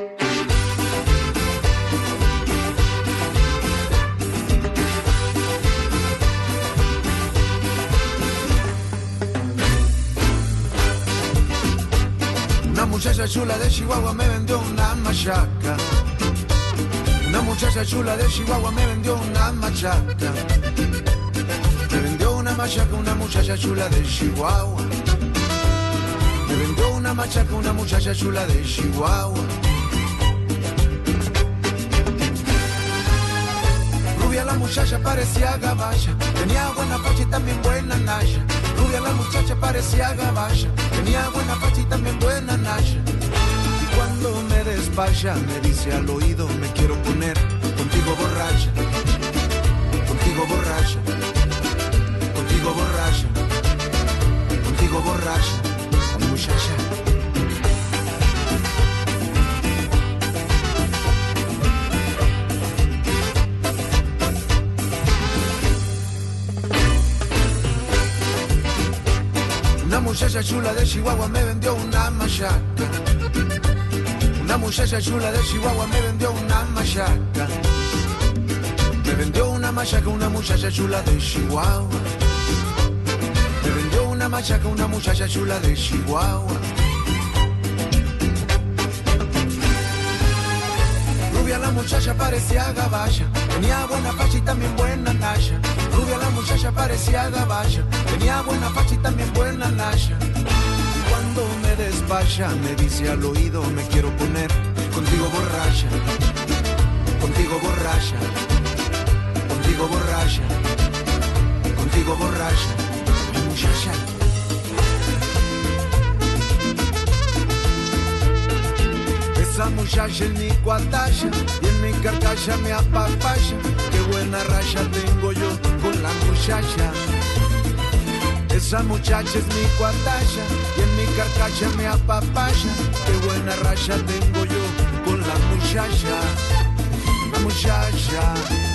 Una muchacha chula de Chihuahua me vendió una machaca. Una muchacha chula de Chihuahua me vendió una machaca. Me vendió una machaca una muchacha chula de Chihuahua. Me vendió una machaca una muchacha chula de Chihuahua. Rubia la muchacha parecía gabacha, tenía buena facha y también buena naya. Rubia la muchacha parecía gabacha, tenía buena facha y también buena naya. Y cuando me despacha me dice al oído, me quiero poner contigo borracha, contigo borracha, contigo borracha, contigo borracha. Muchacha. Una muchacha chula de Chihuahua me vendió una machaca. Una muchacha chula de Chihuahua me vendió una machaca. Me vendió una machaca una muchacha chula de Chihuahua. Me vendió una machaca una muchacha chula de Chihuahua. Rubia la muchacha parecía gabacha, tenía buena facha y también buena nasha. Rubia la muchacha parecía gabacha, tenía buena facha y también buena nasha. Y cuando me despacha me dice al oído me quiero poner contigo borracha, contigo borracha, contigo borracha, contigo borracha, muchacha. Esa muchacha es mi cuatacha y en mi carcacha me apapacha. Qué buena racha tengo yo con la muchacha. Esa muchacha es mi cuatacha y en mi carcacha me apapacha. Qué buena racha tengo yo con la muchacha. La muchacha.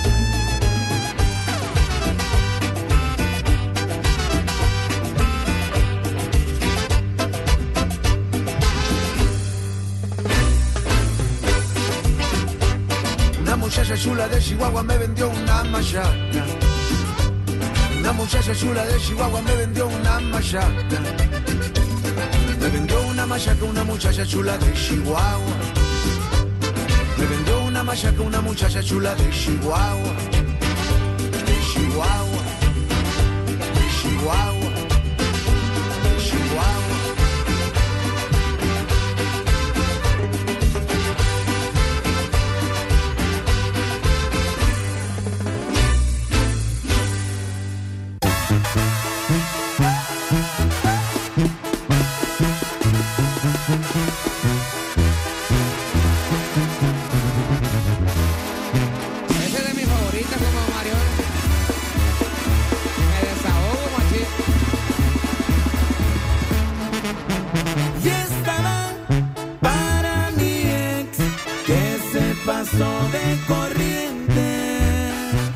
Una muchacha chula de Chihuahua me vendió una machaca. Una muchacha chula de Chihuahua me vendió una machaca. Me vendió una machaca una muchacha chula de Chihuahua. Me vendió una machaca una muchacha chula de Chihuahua. De Chihuahua. De Chihuahua. De Chihuahua. De corriente.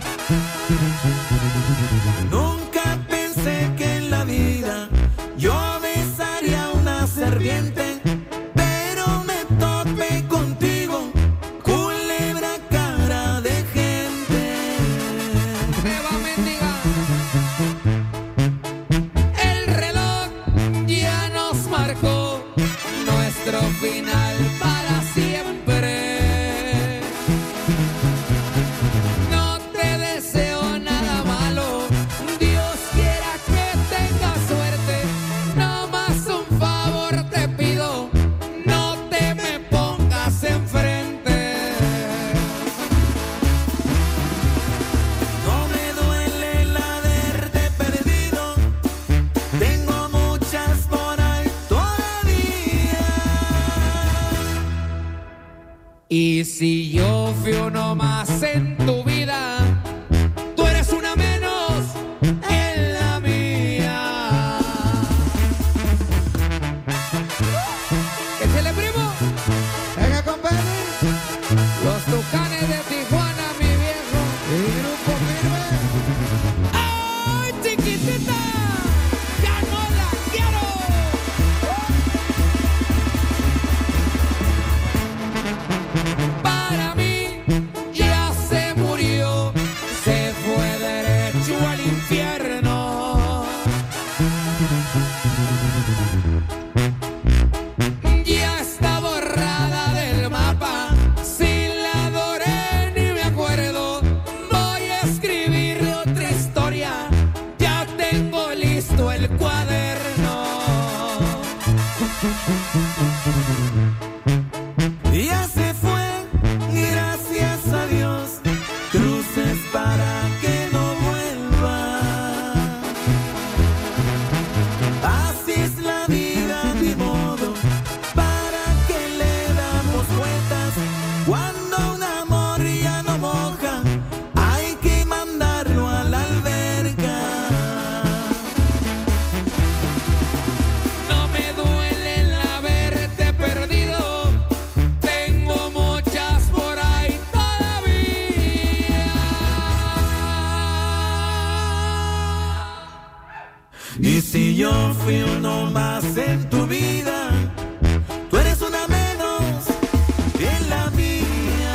Nunca pensé que en la vida yo besaría una serpiente, pero me topé contigo, culebra cara de gente. Me va a mendigar. El reloj ya nos marcó nuestro final para siempre. Y si yo fui uno más en tu vida, tú eres una menos en la mía. ¡Échale, primo! ¡Venga, compadre! Los Tucanes de Tijuana, mi viejo. Y grupo firme. ¡Ay, chiquitita! ¡Ya no la quiero! Para mí ya se murió, se fue derecho al infierno. Ya está borrada del mapa, si la adoré ni me acuerdo. Voy a escribir otra historia, ya tengo listo el cuaderno. Ya se fue, gracias a Dios, cruces para que no vuelva. Así es la vida, de modo, para que le damos vueltas. Cuando un amor ya no moja, hay que mandarlo a la alberca. No me duele el haberte perdido. Tengo muchas por ahí todavía. Y si yo fui uno más en tu vida, tú eres una menos en la mía.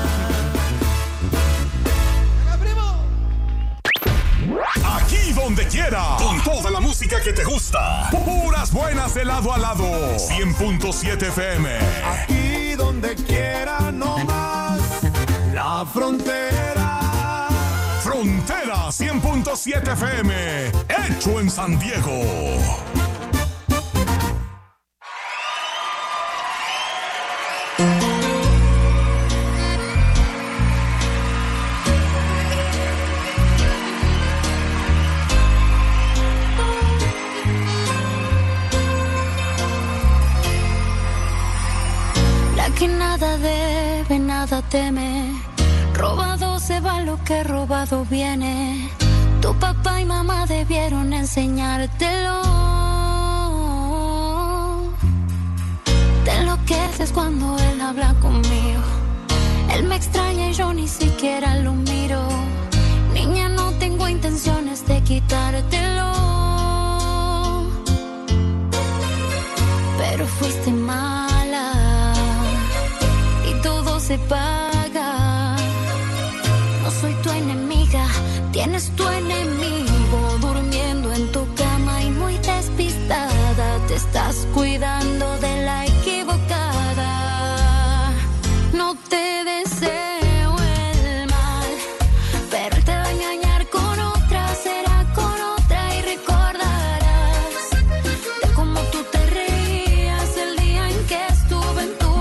Aquí donde quiera, con toda la música que te gusta. Puras buenas de lado a lado. cien punto siete F M. Aquí donde quiera no más. La frontera. Frontera cien punto siete F M. Hecho en San Diego. Que nada debe, nada teme. Robado se va lo que robado viene. Tu papá y mamá debieron enseñártelo. Te enloqueces cuando él habla conmigo. Él me extraña y yo ni siquiera lo miro. Niña, no tengo intenciones de quitártelo, pero fuiste mala. Se paga. No soy tu enemiga, tienes tu enemigo durmiendo en tu cama y muy despistada. Te estás cuidando de la equivocada. No te deseo el mal, pero él te va a engañar con otra, será con otra y recordarás de cómo tú te reías el día en que estuve en tu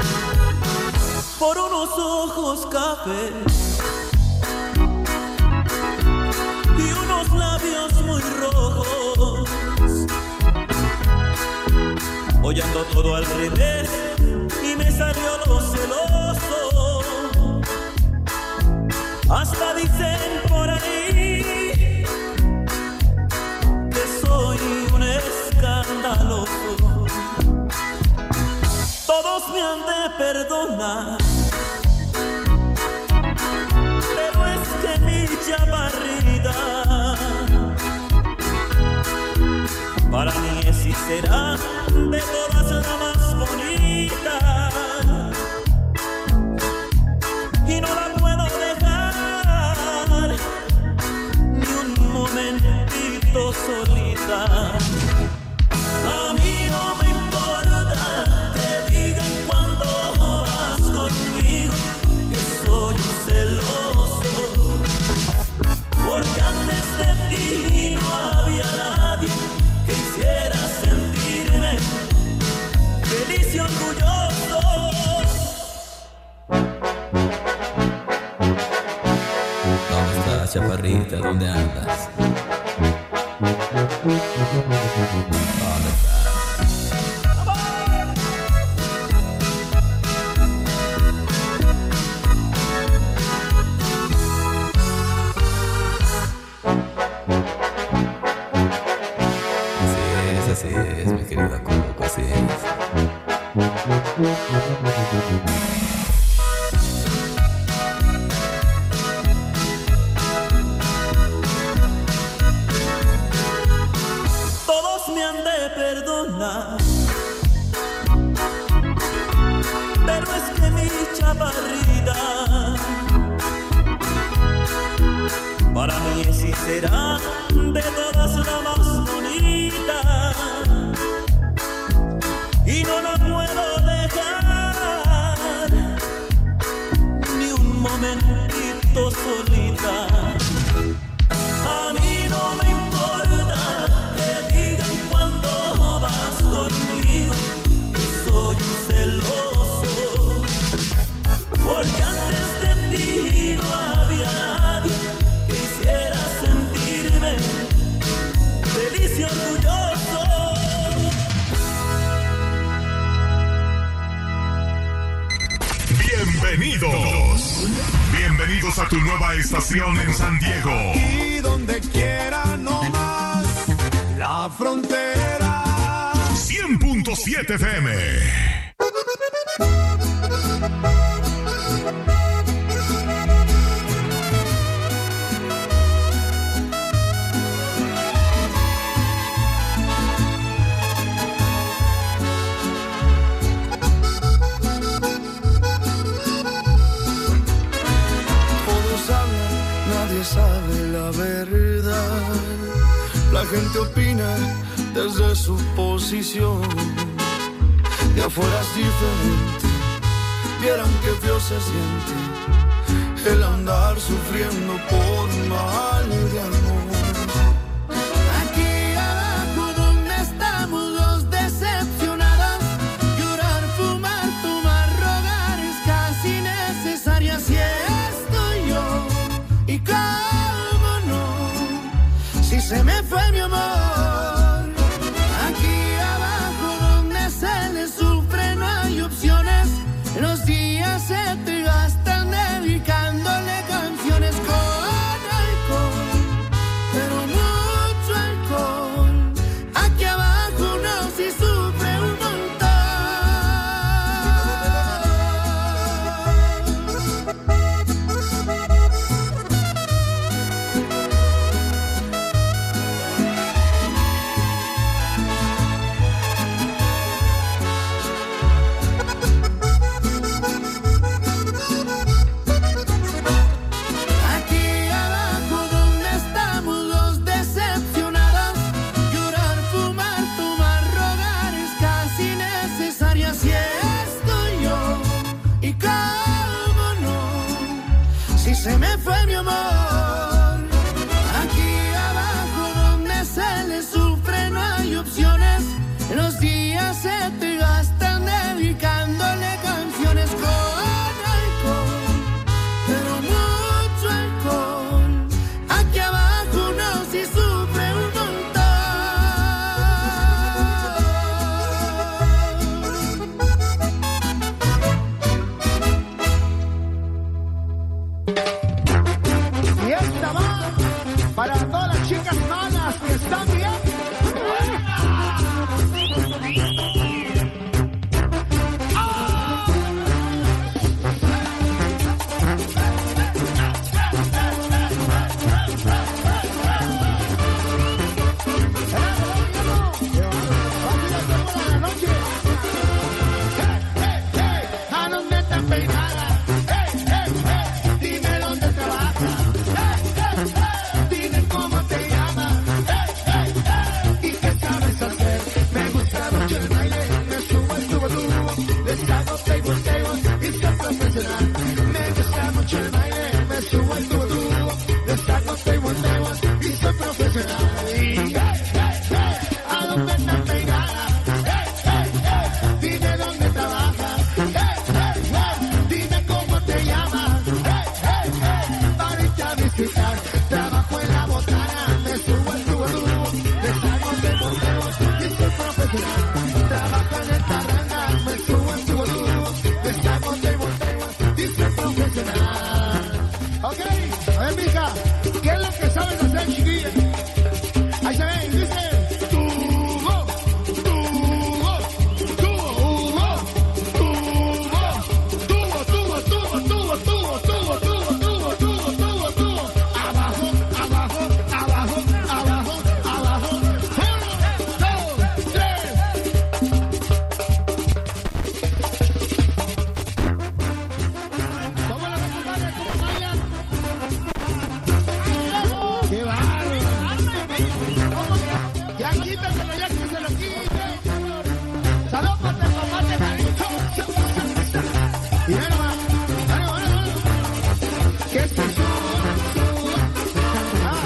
Por unos ojos cafés unos labios muy rojos. Hoy ando todo al revés y me salió lo celoso. Hasta dicen por ahí que soy un escandaloso. Todos me han de perdonar, pero es que mi chaparrita para mí es y será de todas la más bonita, y no la puedo dejar ni un momentito solita. A mí no me importa que digan cuando vas conmigo que soy un celoso, porque antes de ti no había nadie que hiciera sentirme feliz y orgulloso. ¿Dónde estás, chaparrita? ¿Dónde andas? ¿Dónde estás? Así es, mi querida Coco, así es. Todos me han de perdonar, pero es que mi chaparrita para mí es y será de todas la más bonita, y no la puedo dejar ni un momentito solita. A mí no me importa que digan cuando vas conmigo que soy un celoso, porque antes de ti no había nadie que hiciera sentirme feliz y orgulloso. Bienvenidos. Bienvenidos a tu nueva estación en San Diego. Y donde quiera no más, la frontera. cien punto siete F M. Sabe la verdad, la gente opina desde su posición. De afuera es diferente, vieran que feo se siente el andar sufriendo por mal de amor. Aquí abajo donde estamos los decepcionados, llorar, fumar, tomar, rogar es casi necesario. Así estoy yo. Y cómo no, si se me fue mi amor. Aquí abajo donde se le sufre no hay opciones. Los días se te gastan dedicándole canciones con alcohol, pero mucho alcohol. Aquí abajo no, si sufre un se me fue mi amor. Aquí abajo donde se le sufre no hay opciones. Los días se te gastan dedicándole canciones con alcohol, pero mucho alcohol. Aquí abajo no, si Para todas las chicas malas que están bien. Me gusta mucho el baile, me subo al tubo tubo, destaco table tables y soy profesional. Y, hey, hey, hey, ¿a dónde estás peinada? Hey, hey, hey, dime dónde trabajas. Hey, hey, hey, dime cómo te llamas. Hey, hey, hey, para irte a visitar. Trabajo en la botana, me subo al tubo tubo, destaco table tables y soy profesional. Trabajo en el tarranga, me subo al tubo tubo, destaco table tables. Ok, a ver, mija, ¿qué es lo que sabes hacer, chiquilla? Ahí se ve, dice tubo, tubo, tubo, tubo, tubo, tubo, tubo, tubo, tubo, tubo, tubo, tubo, tubo, tubo, tubo, abajo, abajo, abajo, abajo, abajo, uno, dos, tres. ¡Qué bárbaro! Ya quítaselo, ya que se lo quite. ¡Salud, pate, tomate, carito! Y ven nomás. ¡Vale, vale, vale! ¡Que se suba, suba! ¡Ah!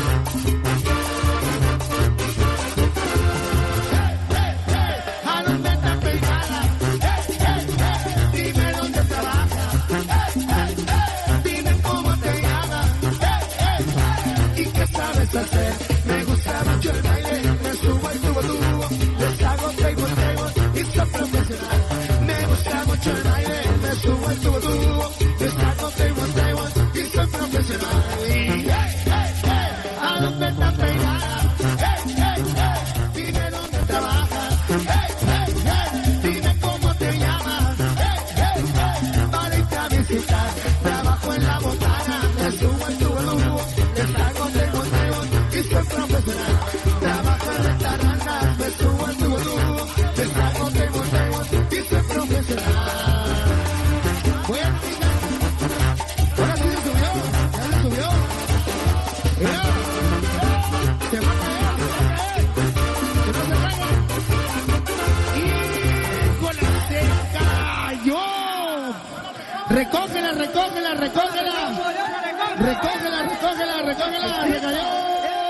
¡Hey, hey, hey! ¿A dónde estás peinada? ¡Hey, hey, hey! Dime dónde trabajas. ¡Hey, hey, hey! Dime cómo te llamas. ¡Hey, hey, hey! ¿Y qué sabes hacer? Me gusta mucho el baile, me subo al tubo tubo, les hago table tables y soy profesional. Me gusta mucho el baile, me subo al tubo tubo, les hago table tables y soy profesional. Y hey, hey, hey, ¿a dónde estás peinada? Hey, hey, hey, dime dónde trabajas. Hey, hey, hey, dime cómo te llamas. Hey, hey, hey, para irte a visitar. Trabajo en la botana, me subo al tubo tubo, les hago table tables y soy profesional. Trabajo en restaurantes, me subo al tubo tubo, les hago table tables y soy profesional. Voy a explicar. Ahora sí se subió, ya se subió. Mira, se va a caer, se va a caer. Que no se caiga. ¡Híjole, se cayó! Recógela, recógela, recógela. Recógela, recógela, recógela. Se cayó.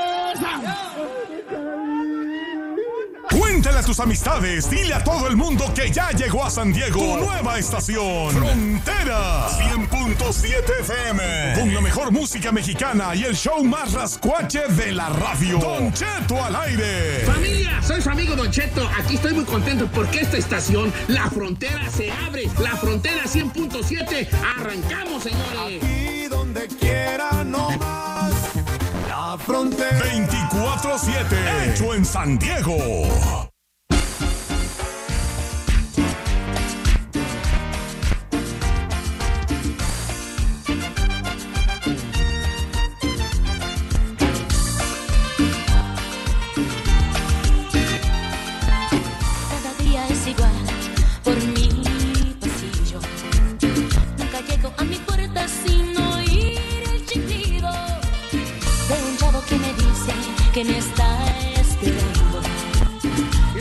Cuéntale a tus amistades, dile a todo el mundo que ya llegó a San Diego tu nueva estación, Frontera cien punto siete F M, con la mejor música mexicana y el show más rascuache de la radio. Don Cheto al aire. Familia, soy su amigo Don Cheto. Aquí estoy muy contento porque esta estación, La Frontera, se abre. La Frontera cien punto siete. Arrancamos, señores. Aquí donde quiera, no más. La Frontera. veinticuatro siete. Hecho en San Diego. Cada día es igual por mi pasillo. Nunca llego a mi puerta sin oír el chiflido de un chavo que me dice que me está esperando.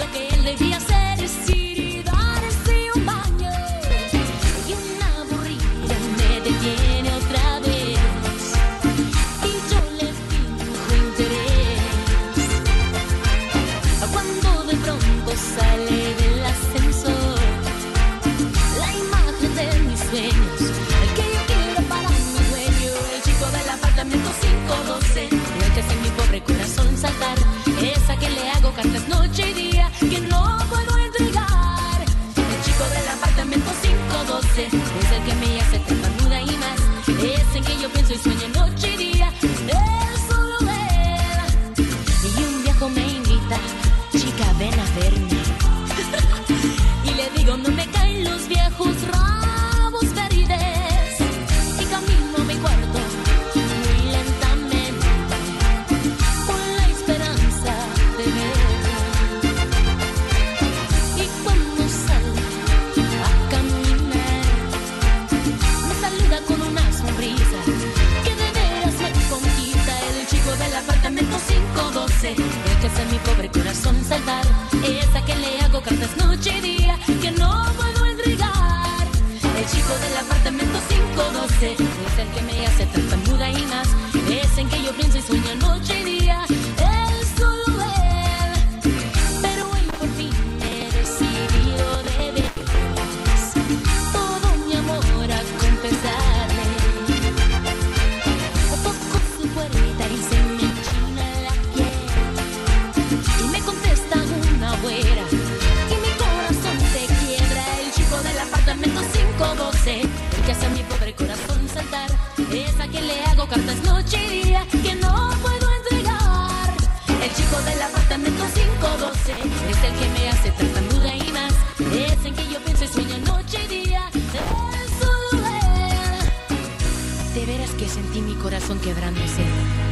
el que me hace tartamuda y más. Es en que yo pienso y sueño noche y día. Él, solo él. Pero hoy por fin he decidido de veras todo mi amor a confesarle. Toco su puerta y se me enchina la piel. Y me contesta una güera. Y mi corazón se quiebra. El chico del apartamento cinco doce. El que hace a mi pobre corazón saltar. Es a quien le hago cartas noche y día que no puedo entregar. El chico del apartamento cinco doce es el que me hace tartamuda y más. Es en que yo pienso y sueño noche y día. Es solo él. De veras que sentí mi corazón quebrándose.